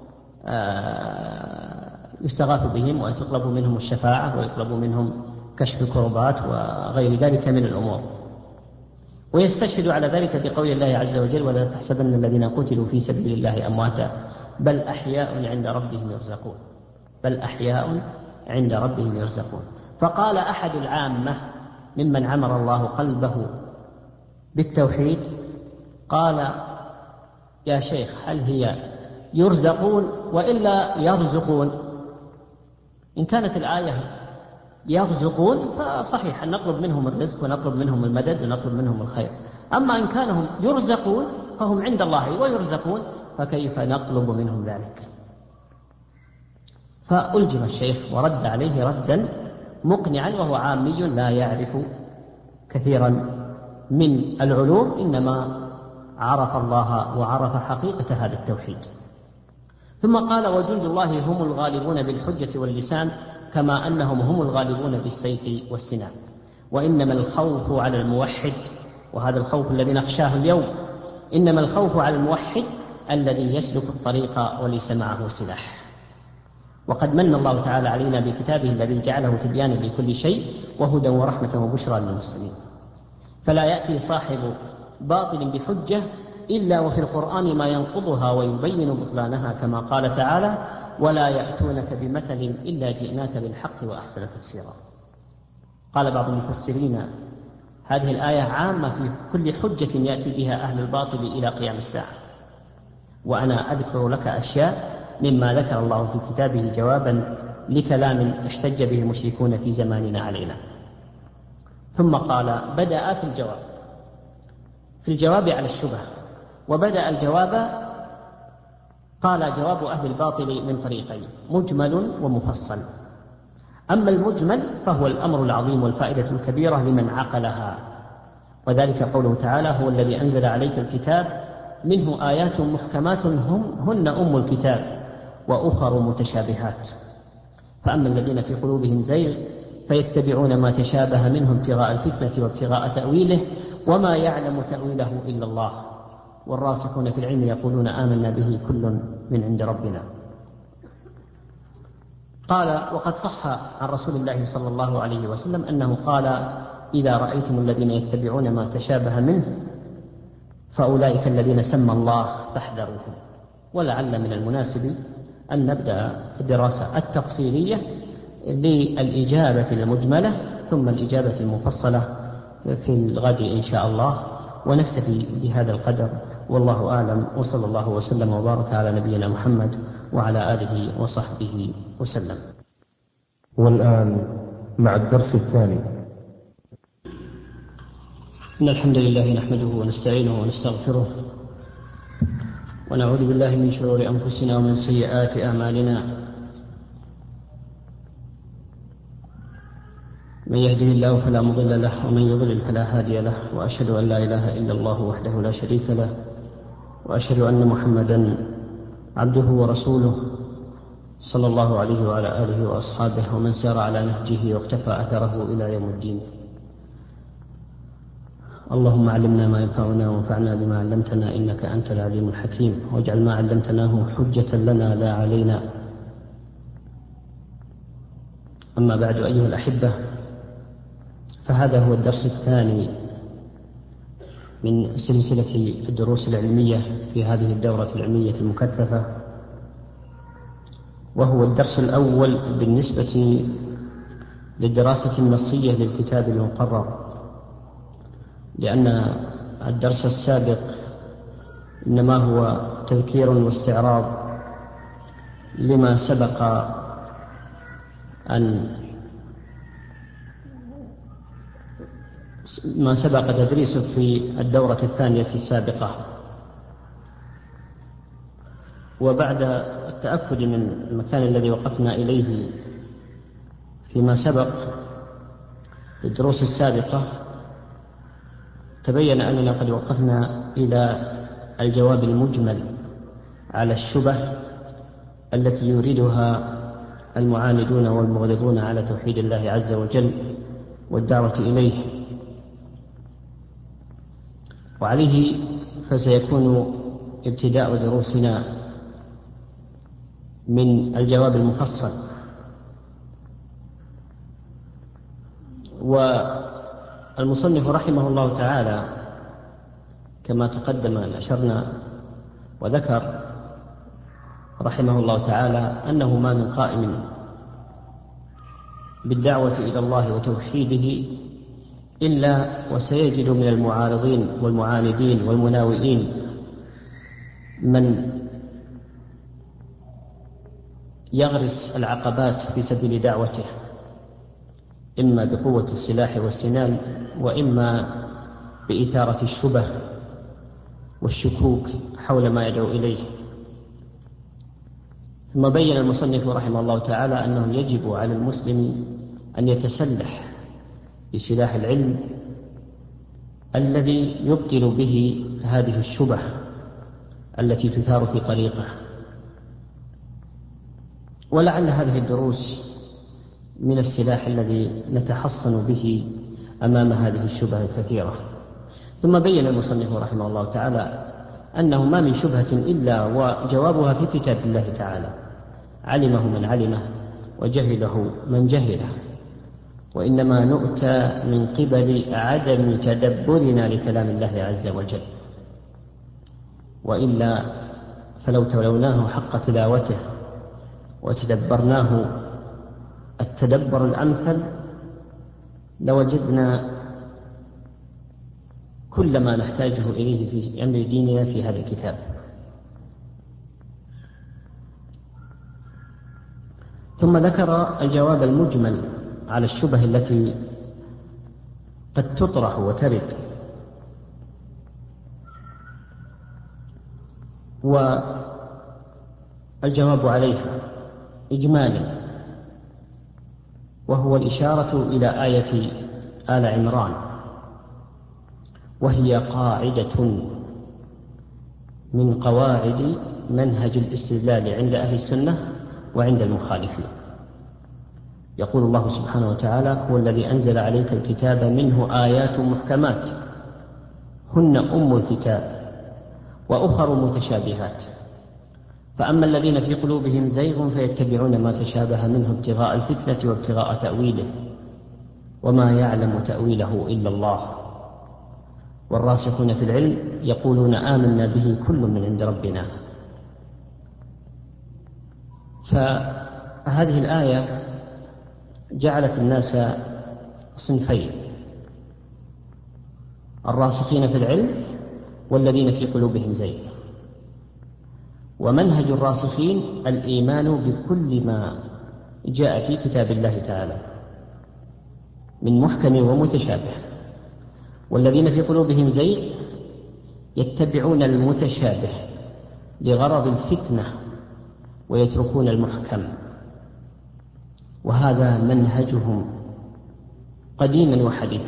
يستغاث بهم، ويطلب منهم الشفاعة، ويطلب منهم كشف الكربات وغير ذلك من الأمور. ويستشهد على ذلك بقول الله عز وجل: ولا تحسبن الذين قتلوا في سبيل الله أمواتا بل أحياء عند ربهم يرزقون، بل أحياء عند ربهم يرزقون. فقال أحد العامة ممن عمر الله قلبه بالتوحيد، قال: يا شيخ، هل هي يرزقون وإلا يرزقون؟ إن كانت الآية يرزقون فصحيح أن نطلب منهم الرزق ونطلب منهم المدد ونطلب منهم الخير، أما إن كانهم يرزقون فهم عند الله ويرزقون، فكيف نطلب منهم ذلك؟ فألجم الشيخ ورد عليه ردا مقنعا، وهو عامي لا يعرف كثيرا من العلوم، إنما عرف الله وعرف حقيقة هذا التوحيد. ثم قال: وجند الله هم الغالبون بالحجة واللسان، كما أنهم هم الغالبون بالسيف والسنان، وإنما الخوف على الموحد، وهذا الخوف الذي نخشاه اليوم، إنما الخوف على الموحد الذي يسلك الطريق وليس معه سلاح. وقد من الله تعالى علينا بكتابه الذي جعله تبيانا لكل شيء وهدى ورحمة وبشرى للمسلمين، فلا يأتي صاحب باطل بحجة إلا وفي القرآن ما ينقضها ويبين بطلانها، كما قال تعالى: ولا يأتونك بمثل إلا جئناك بالحق وأحسن تفسيرا. قال بعض المفسرين: هذه الآية عامة في كل حجة يأتي بها أهل الباطل إلى قيام الساعة. وأنا أذكر لك أشياء مما ذكر الله في كتابه جوابا لكلام احتج به المشركون في زماننا علينا. ثم قال: بدأ في الجواب على الشبهة، وبدأ الجواب قال: جواب أهل الباطل من طريقين: مجمل ومفصل. أما المجمل فهو الأمر العظيم والفائدة الكبيرة لمن عقلها، وذلك قوله تعالى: هو الذي أنزل عليك الكتاب منه آيات محكمات هن أم الكتاب وأخر متشابهات. فأما الذين في قلوبهم زيغ فيتبعون ما تشابه منه ابتغاء الفتنة وابتغاء تأويله وما يعلم تأويله إلا الله، والراسخون في العلم يقولون آمنا به كل من عند ربنا. قال: وقد صح عن رسول الله صلى الله عليه وسلم أنه قال: إذا رأيتم الذين يتبعون ما تشابه منه فأولئك الذين سمى الله فاحذروهم. ولعل من المناسب أن نبدأ الدراسة التفصيلية للإجابة المجملة ثم الإجابة المفصلة في الغد إن شاء الله، ونكتفي بهذا القدر، والله أعلم، وصلى الله وسلم وبارك على نبينا محمد وعلى آله وصحبه وسلم. والآن مع الدرس الثاني. إن الحمد لله نحمده ونستعينه ونستغفره، ونعوذ بالله من شرور أنفسنا ومن سيئات أعمالنا. من يهده الله فلا مضل له، ومن يضلل فلا هادي له، وأشهد أن لا إله إلا الله وحده لا شريك له، وأشهد أن محمدا عبده ورسوله صلى الله عليه وعلى آله وأصحابه ومن سار على نهجه واقتفى أثره إلى يوم الدين. اللهم علمنا ما ينفعنا وانفعنا بما علمتنا، إنك أنت العليم الحكيم، واجعل ما علمتناه حجة لنا لا علينا. أما بعد، أيها الأحبة، فهذا هو الدرس الثاني من سلسلة الدروس العلمية في هذه الدورة العلمية المكثفة، وهو الدرس الأول بالنسبة للدراسة النصية للكتاب المقرر، لأن الدرس السابق إنما هو تذكير واستعراض لما سبق أن ما سبق تدريسه في الدورة الثانية السابقة. وبعد التأكد من المكان الذي وقفنا إليه فيما سبق في الدروس السابقة، تبين أننا قد وقفنا إلى الجواب المجمل على الشبه التي يريدها المعاندون والمغلظون على توحيد الله عز وجل والدعوة إليه، وعليه فسيكون ابتداء دروسنا من الجواب المفصل. والمصنف رحمه الله تعالى كما تقدم أن أشرنا وذكر رحمه الله تعالى أنه ما من قائم بالدعوة إلى الله وتوحيده إلا وسيجد من المعارضين والمعاندين والمناوئين من يغرس العقبات في سبيل دعوته، إما بقوة السلاح والسنان وإما بإثارة الشبه والشكوك حول ما يدعو إليه. ثم بين المصنف رحمه الله تعالى أنه يجب على المسلم أن يتسلح بسلاح العلم الذي يبطل به هذه الشبه التي تثار في طريقه. ولعل هذه الدروس من السلاح الذي نتحصن به أمام هذه الشبه الكثيرة. ثم بين المصنف رحمه الله تعالى أنه ما من شبهة إلا وجوابها في كتاب الله تعالى، علمه من علمه وجهله من جهله، وإنما نؤتى من قبل عدم تدبرنا لكلام الله عز وجل، وإلا فلو تلوناه حق تلاوته وتدبرناه التدبر الأمثل لوجدنا كل ما نحتاجه إليه في أمر ديننا في هذا الكتاب. ثم ذكر الجواب المجمل على الشبه التي قد تطرح وترد، والجواب عليها إجمالا، وهو الإشارة إلى آية آل عمران، وهي قاعدة من قواعد منهج الاستدلال عند أهل السنة وعند المخالفين. يقول الله سبحانه وتعالى: هو الذي أنزل عليك الكتاب منه آيات محكمات هن أم الكتاب وأخر متشابهات، فأما الذين في قلوبهم زيغ فيتبعون ما تشابه منه ابتغاء الفتنة وابتغاء تأويله وما يعلم تأويله إلا الله، والراسخون في العلم يقولون آمنا به كل من عند ربنا. فهذه الآية جعلت الناس صنفين: الراسخين في العلم والذين في قلوبهم زيغ. ومنهج الراسخين الإيمان بكل ما جاء في كتاب الله تعالى من محكم ومتشابه، والذين في قلوبهم زيغ يتبعون المتشابه لغرض الفتنة ويتركون المحكم، وهذا منهجهم قديما وحديثا.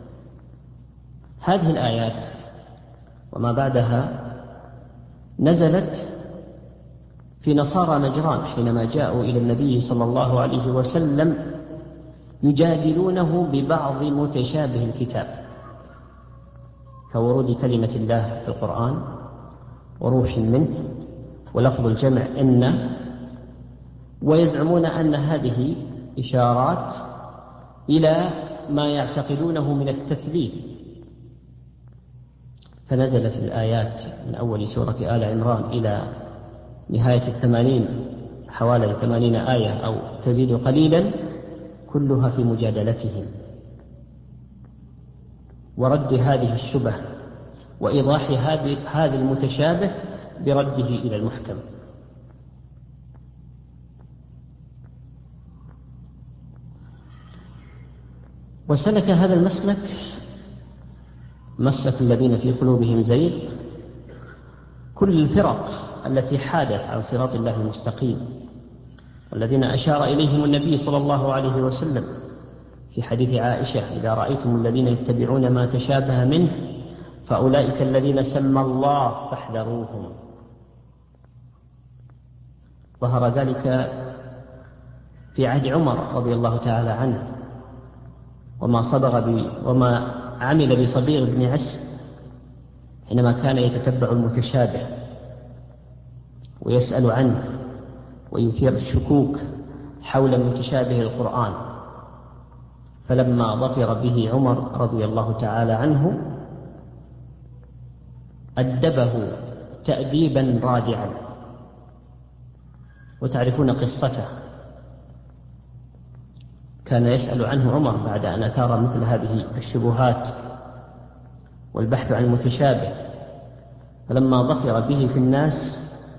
هذه الآيات وما بعدها نزلت في نصارى نجران حينما جاءوا إلى النبي صلى الله عليه وسلم يجادلونه ببعض متشابه الكتاب كورود كلمة الله في القرآن وروح منه ولفظ الجمع إن، ويزعمون أن هذه إشارات إلى ما يعتقدونه من التثليث. فنزلت الآيات من أول سورة آل عمران إلى نهاية 80 حوالي 80 آية أو تزيد قليلا، كلها في مجادلتهم ورد هذه الشبه وإيضاح هذا المتشابه برده إلى المحكم. وسلك هذا المسلك مسلك الذين في قلوبهم زيغ، كل الفرق التي حادت عن صراط الله المستقيم، الذين أشار إليهم النبي صلى الله عليه وسلم في حديث عائشة: إذا رأيتم الذين يتبعون ما تشابه منه فأولئك الذين سمى الله فاحذروهم. ظهر ذلك في عهد عمر رضي الله تعالى عنه، وما عمل بصبيغ بن عس حينما كان يتتبع المتشابه ويسأل عنه ويثير الشكوك حول متشابه القرآن، فلما ظفر به عمر رضي الله تعالى عنه أدبه تأديبا رادعا. وتعرفون قصته، كان يسأل عنه عمر بعد أن أثار مثل هذه الشبهات والبحث عن المتشابه، فلما ظفر به في الناس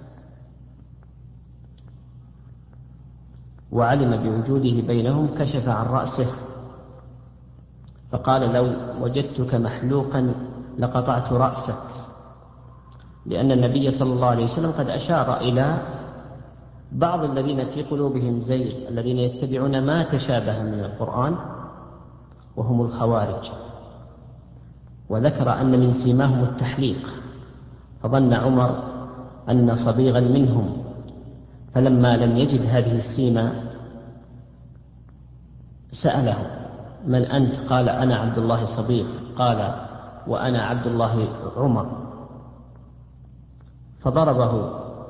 وعلم بوجوده بينهم كشف عن رأسه فقال: لو وجدتك محلوقا لقطعت رأسك، لأن النبي صلى الله عليه وسلم قد أشار إلى بعض الذين في قلوبهم زيغ، الذين يتبعون ما تشابه من القرآن وهم الخوارج، وذكر أن من سيماهم التحليق، فظن عمر أن صبيغا منهم، فلما لم يجد هذه السيمة سأله: من أنت؟ قال: أنا عبد الله صبيغ. قال: وأنا عبد الله عمر. فضربه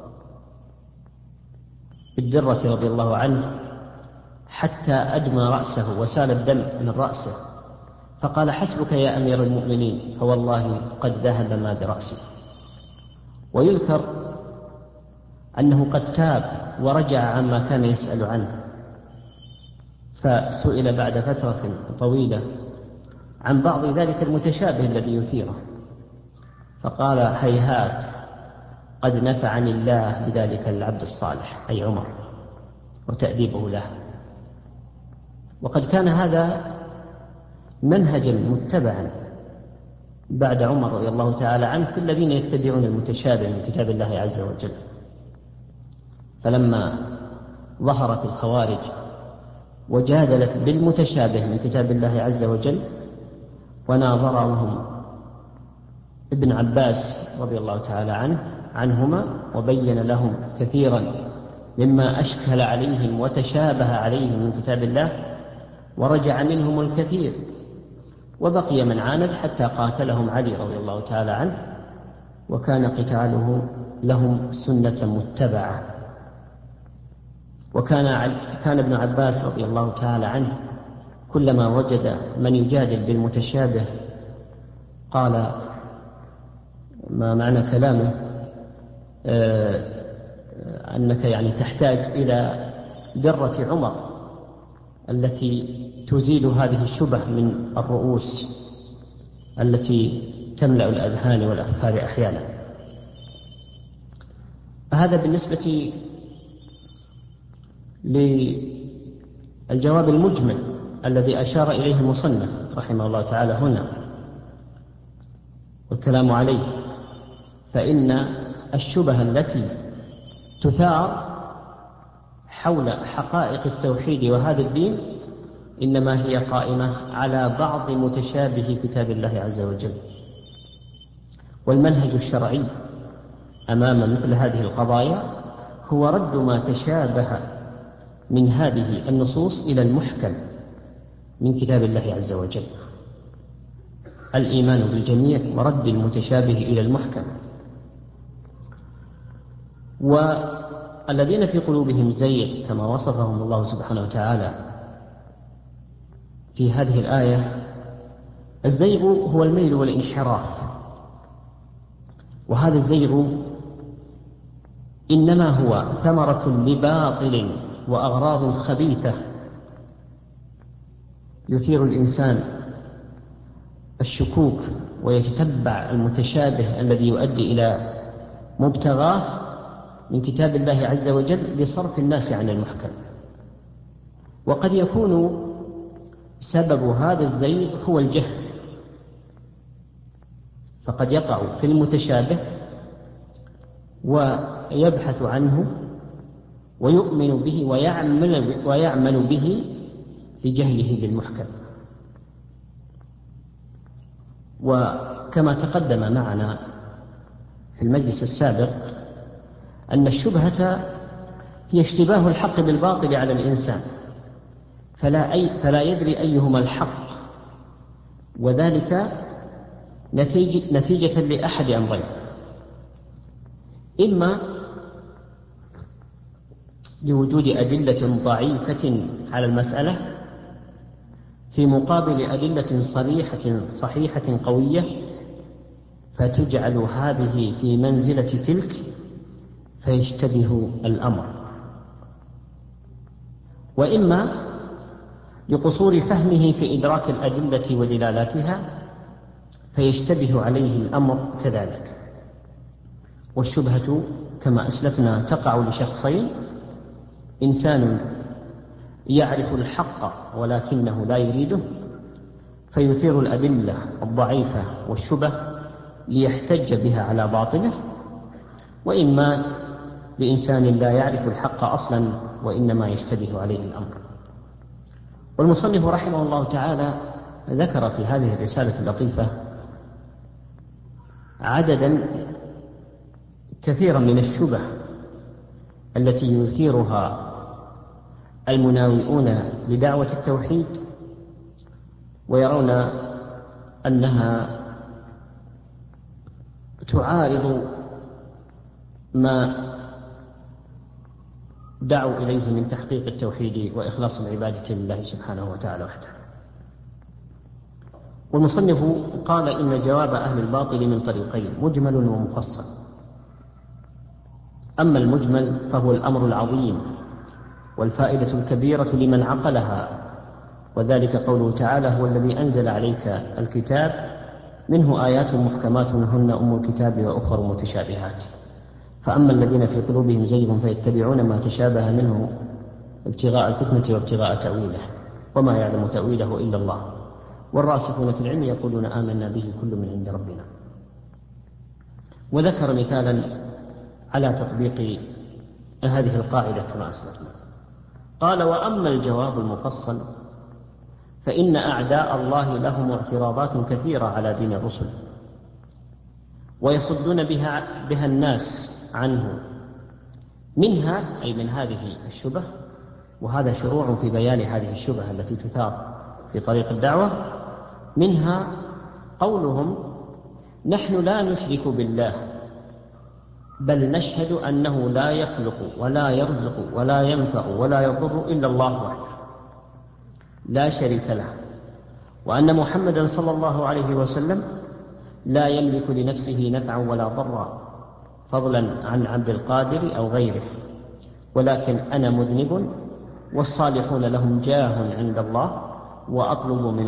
بالدرة رضي الله عنه حتى أدمى رأسه وسال الدم من رأسه، فقال: حسبك يا أمير المؤمنين، فوالله قد ذهب ما برأسي. ويذكر أنه قد تاب ورجع عما كان يسأل عنه، فسئل بعد فترة طويلة عن بعض ذلك المتشابه الذي يثيره، فقال: هيهات، قد نفعني الله بذلك العبد الصالح، أي عمر، وتأديبه له. وقد كان هذا منهجا متبعا بعد عمر رضي الله تعالى عنه في الذين يتبعون المتشابه من كتاب الله عز وجل. فلما ظهرت الخوارج وجادلت بالمتشابه من كتاب الله عز وجل، وناظرهم ابن عباس رضي الله تعالى عنهما وبين لهم كثيرا مما أشكل عليهم وتشابه عليهم من كتاب الله، ورجع منهم الكثير، وبقي من عاند حتى قاتلهم علي رضي الله تعالى عنه، وكان قتاله لهم سنة متبعة. كان ابن عباس رضي الله تعالى عنه كلما وجد من يجادل بالمتشابه قال: ما معنى كلامه؟ أنك يعني تحتاج إلى درة عمر التي تزيل هذه الشبه من الرؤوس التي تملأ الأذهان والأفكار أحيانا. هذا بالنسبة للجواب المجمل الذي أشار إليه المصنف رحمه الله تعالى هنا والكلام عليه. فإن الشبه التي تثار حول حقائق التوحيد وهذا الدين إنما هي قائمة على بعض متشابه كتاب الله عز وجل. والمنهج الشرعي أمام مثل هذه القضايا هو رد ما تشابه من هذه النصوص إلى المحكم من كتاب الله عز وجل، الإيمان بالجميع ورد المتشابه إلى المحكم. والذين في قلوبهم زيغ كما وصفهم الله سبحانه وتعالى في هذه الآية، الزيغ هو الميل والانحراف، وهذا الزيغ إنما هو ثمرة لباطل وأغراض خبيثة يثير الإنسان الشكوك ويتتبع المتشابه الذي يؤدي إلى مبتغاه من كتاب الله عز وجل لصرف الناس عن المحكم. وقد يكون سبب هذا الزيغ هو الجهل، فقد يقع في المتشابه ويبحث عنه ويؤمن به ويعمل به لجهله بالمحكم. وكما تقدم معنا في المجلس السابق أن الشبهة هي اشتباه الحق بالباطل على الإنسان، فلا يدري أيهما الحق، وذلك نتيجة لأحد أمرين: إما لوجود أدلة ضعيفة على المسألة في مقابل أدلة صحيحة قوية، فتجعل هذه في منزلة تلك فيشتبه الأمر، وإما لقصور فهمه في إدراك الأدلة ودلالاتها فيشتبه عليه الأمر كذلك. والشبهة كما أسلفنا تقع لشخصين: إنسان يعرف الحق ولكنه لا يريده فيثير الأدلة الضعيفة والشبه ليحتج بها على باطله، وإما لإنسان لا يعرف الحق أصلا وإنما يشتبه عليه الأمر. والمصنف رحمه الله تعالى ذكر في هذه الرسالة اللطيفة عددا كثيرا من الشبه التي يثيرها المناوئون لدعوة التوحيد، ويرون أنها تعارض ما دعوا إليه من تحقيق التوحيد وإخلاص العبادة لله سبحانه وتعالى وحده. والمصنف قال: إن جواب أهل الباطل من طريقين: مجمل ومفصل. أما المجمل فهو الأمر العظيم والفائدة الكبيرة لمن عقلها، وذلك قوله تعالى: هو الذي أنزل عليك الكتاب منه آيات محكمات هن أم الكتاب وأخر متشابهات، فأما الذين في قلوبهم زيغ فيتبعون ما تشابه منه ابتغاء الفتنة وابتغاء تأويله وما يعلم تأويله إلا الله والراسخون في العلم يقولون آمنا به كل من عند ربنا. وذكر مثالا على تطبيق هذه القاعدة كما أسلفنا. قال: وأما الجواب المفصل فإن أعداء الله لهم اعتراضات كثيرة على دين الرسل ويصدون بها الناس عنه، منها أي من هذه الشبه، وهذا شروع في بيان هذه الشبه التي تثار في طريق الدعوة، منها قولهم: نحن لا نشرك بالله بل نشهد أنه لا يخلق ولا يرزق ولا ينفع ولا يضر إلا الله وحده لا شريك له، وأن محمدا صلى الله عليه وسلم لا يملك لنفسه نفعا ولا ضرا فضلا عن عبد القادر أو غيره، ولكن أنا مذنب والصالحون لهم جاه عند الله وأطلب من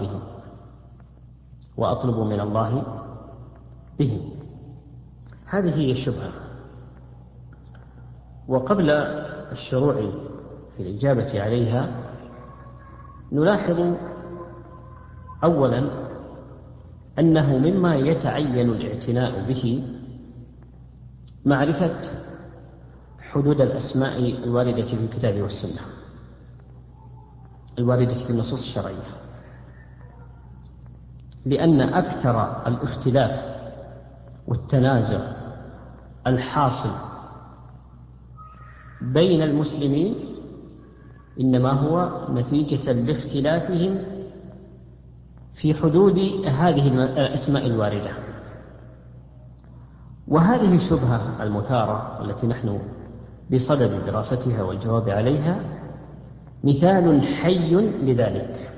الله بهم. هذه هي الشبهة. وقبل الشروع في الإجابة عليها نلاحظ أولا أنه مما يتعين الاعتناء به معرفة حدود الأسماء الواردة في الكتاب والسنة، الواردة في النصوص الشرعية، لأن أكثر الاختلاف والتنازع الحاصل بين المسلمين إنما هو نتيجة لاختلافهم في حدود هذه الأسماء الواردة. وهذه الشبهة المثارة التي نحن بصدد دراستها والجواب عليها مثال حي لذلك.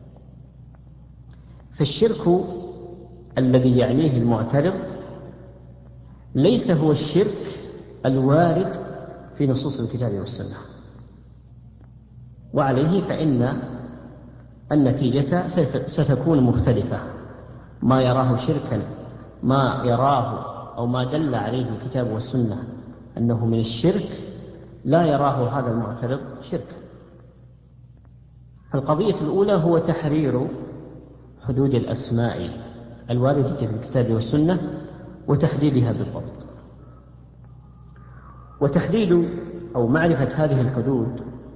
فالشرك الذي يعنيه المعترض ليس هو الشرك الوارد في نصوص الكتاب والسنة، وعليه فإن النتيجة ستكون مختلفة. ما يراه شركا، ما يراه أو ما دل عليه الكتاب والسنة أنه من الشرك، لا يراه هذا المعترض شرك. فالقضية الأولى هو تحرير حدود الأسماء الواردة في الكتاب والسنة وتحديدها بالضبط. وتحديد أو معرفة هذه الحدود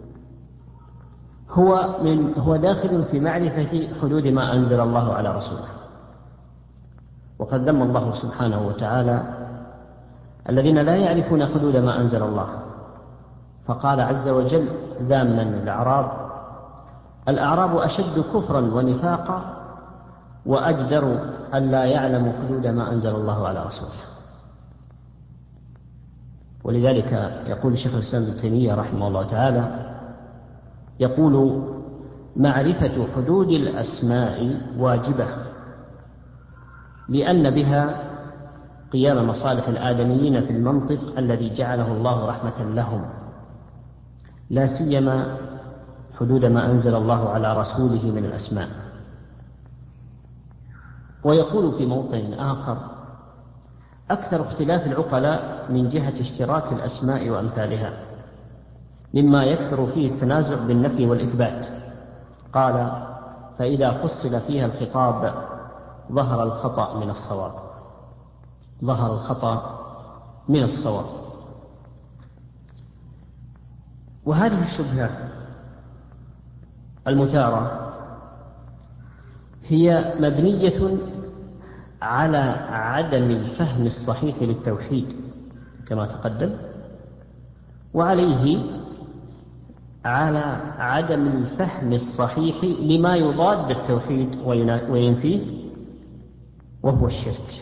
هو داخل في معرفة حدود ما أنزل الله على رسوله. وقد ذم الله سبحانه وتعالى الذين لا يعرفون حدود ما أنزل الله، فقال عز وجل ذاما الأعراب أشد كفرا ونفاقا وأجدر أن لا يعلموا حدود ما أنزل الله على رسوله. ولذلك يقول شيخ الإسلام ابن تيمية رحمه الله تعالى، يقول معرفة حدود الأسماء واجبة لأن بها قيام مصالح الآدميين في المنطق الذي جعله الله رحمة لهم، لا سيما حدود ما أنزل الله على رسوله من الأسماء. ويقول في موطن آخر أكثر اختلاف العقلاء من جهة اشتراك الأسماء وأمثالها مما يكثر فيه التنازع بالنفي والإثبات. قال فإذا فصل فيها الخطاب ظهر الخطأ من الصواب. وهذه الشبهة المثارة هي مبنية على عدم الفهم الصحيح للتوحيد كما تقدم، وعليه على عدم الفهم الصحيح لما يضاد التوحيد وينفيه وهو الشرك.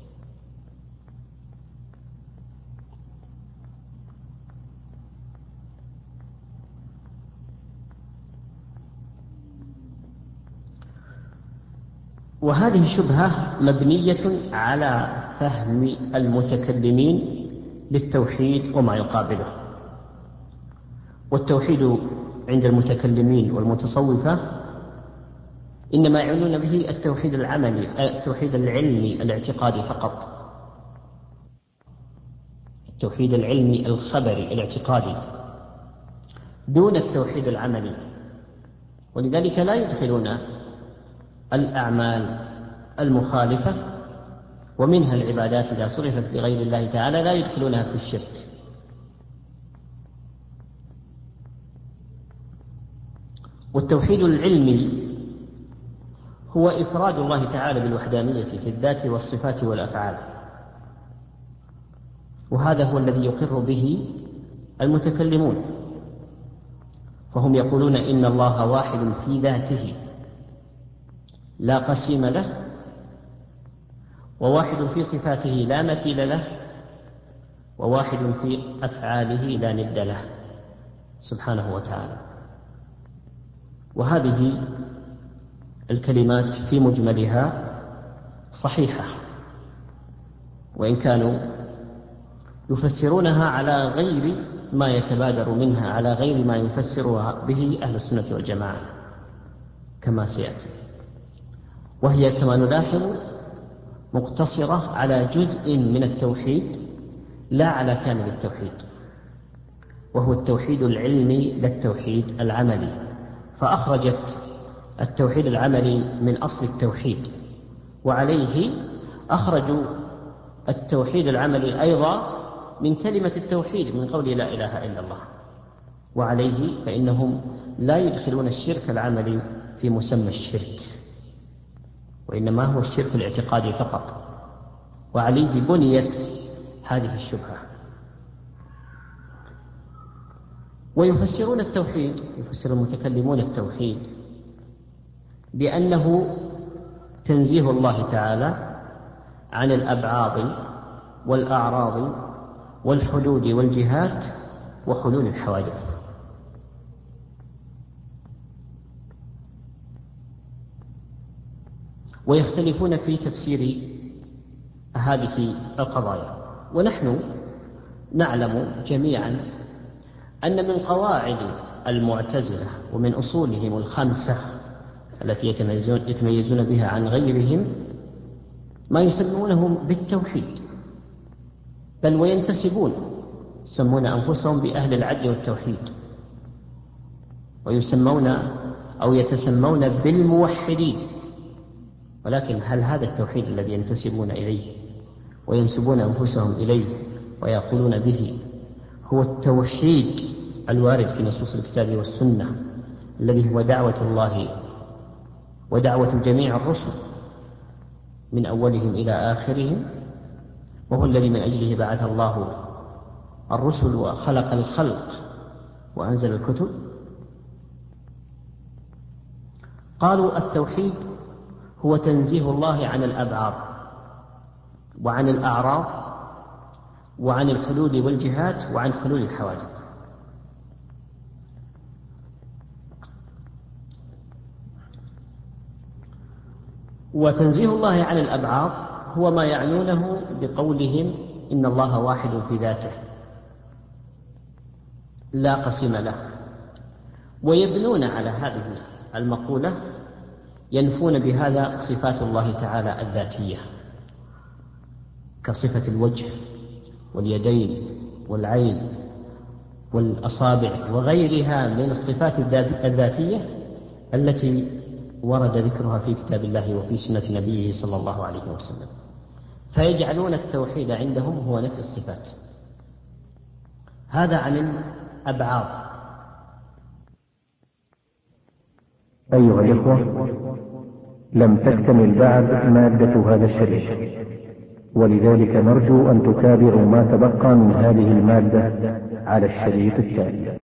وهذه الشبهة مبنية على فهم المتكلمين للتوحيد وما يقابله. والتوحيد عند المتكلمين والمتصوفة إنما يعنون به التوحيد العملي، التوحيد العلمي الاعتقادي فقط، التوحيد العلمي الخبري الاعتقادي دون التوحيد العملي. ولذلك لا يدخلون الأعمال المخالفة ومنها العبادات إذا صرفت لغير الله تعالى لا يدخلونها في الشرك. والتوحيد العلمي هو إفراد الله تعالى بالوحدانية في الذات والصفات والأفعال، وهذا هو الذي يقر به المتكلمون، فهم يقولون إن الله واحد في ذاته لا قسيم له، وواحد في صفاته لا مثيل له، وواحد في أفعاله لا ند له سبحانه وتعالى. وهذه الكلمات في مجملها صحيحة، وإن كانوا يفسرونها على غير ما يتبادر منها، على غير ما يفسرها به أهل السنة والجماعة كما سيأتي، وهي كما نلاحظ مقتصرة على جزء من التوحيد لا على كامل التوحيد، وهو التوحيد العلمي لا التوحيد العملي. فأخرجت التوحيد العملي من أصل التوحيد، وعليه أخرجوا التوحيد العملي أيضا من كلمة التوحيد من قول لا إله إلا الله، وعليه فإنهم لا يدخلون الشرك العملي في مسمى الشرك، وإنما هو الشرك الاعتقادي فقط، وعليه بنيت هذه الشبهة. ويفسرون التوحيد، يفسر المتكلمون التوحيد بأنه تنزيه الله تعالى عن الأبعاض والأعراض والحدود والجهات وحلول الحوادث. ويختلفون في تفسير هذه القضايا. ونحن نعلم جميعا أن من قواعد المعتزلة ومن أصولهم الخمسة التي يتميزون بها عن غيرهم ما يسمونهم بالتوحيد، بل وينتسبون، يسمون أنفسهم بأهل العدل والتوحيد، ويسمون أو يتسمون بالموحدين، ولكن هل هذا التوحيد الذي ينتسبون إليه وينسبون أنفسهم إليه ويقولون به هو التوحيد الوارد في نصوص الكتاب والسنة الذي هو دعوة الله ودعوة جميع الرسل من أولهم إلى آخرهم، وهو الذي من أجله بعث الله الرسل وخلق الخلق وأنزل الكتب؟ قالوا التوحيد هو تنزيه الله عن الأبعاد وعن الأعراض وعن الحلول والجهات وعن حلول الحوادث. وتنزيه الله عن الأبعاد هو ما يعنونه بقولهم إن الله واحد في ذاته لا قسم له، ويبنون على هذه المقولة ينفون بهذا صفات الله تعالى الذاتية كصفة الوجه واليدين والعين والأصابع وغيرها من الصفات الذاتية التي ورد ذكرها في كتاب الله وفي سنة نبيه صلى الله عليه وسلم، فيجعلون التوحيد عندهم هو نفي الصفات. هذا عن الأبعاد. أيها الإخوة، لم تكتمل بعد مادة هذا الشريط، ولذلك نرجو أن تتابعوا ما تبقى من هذه المادة على الشريط التالي.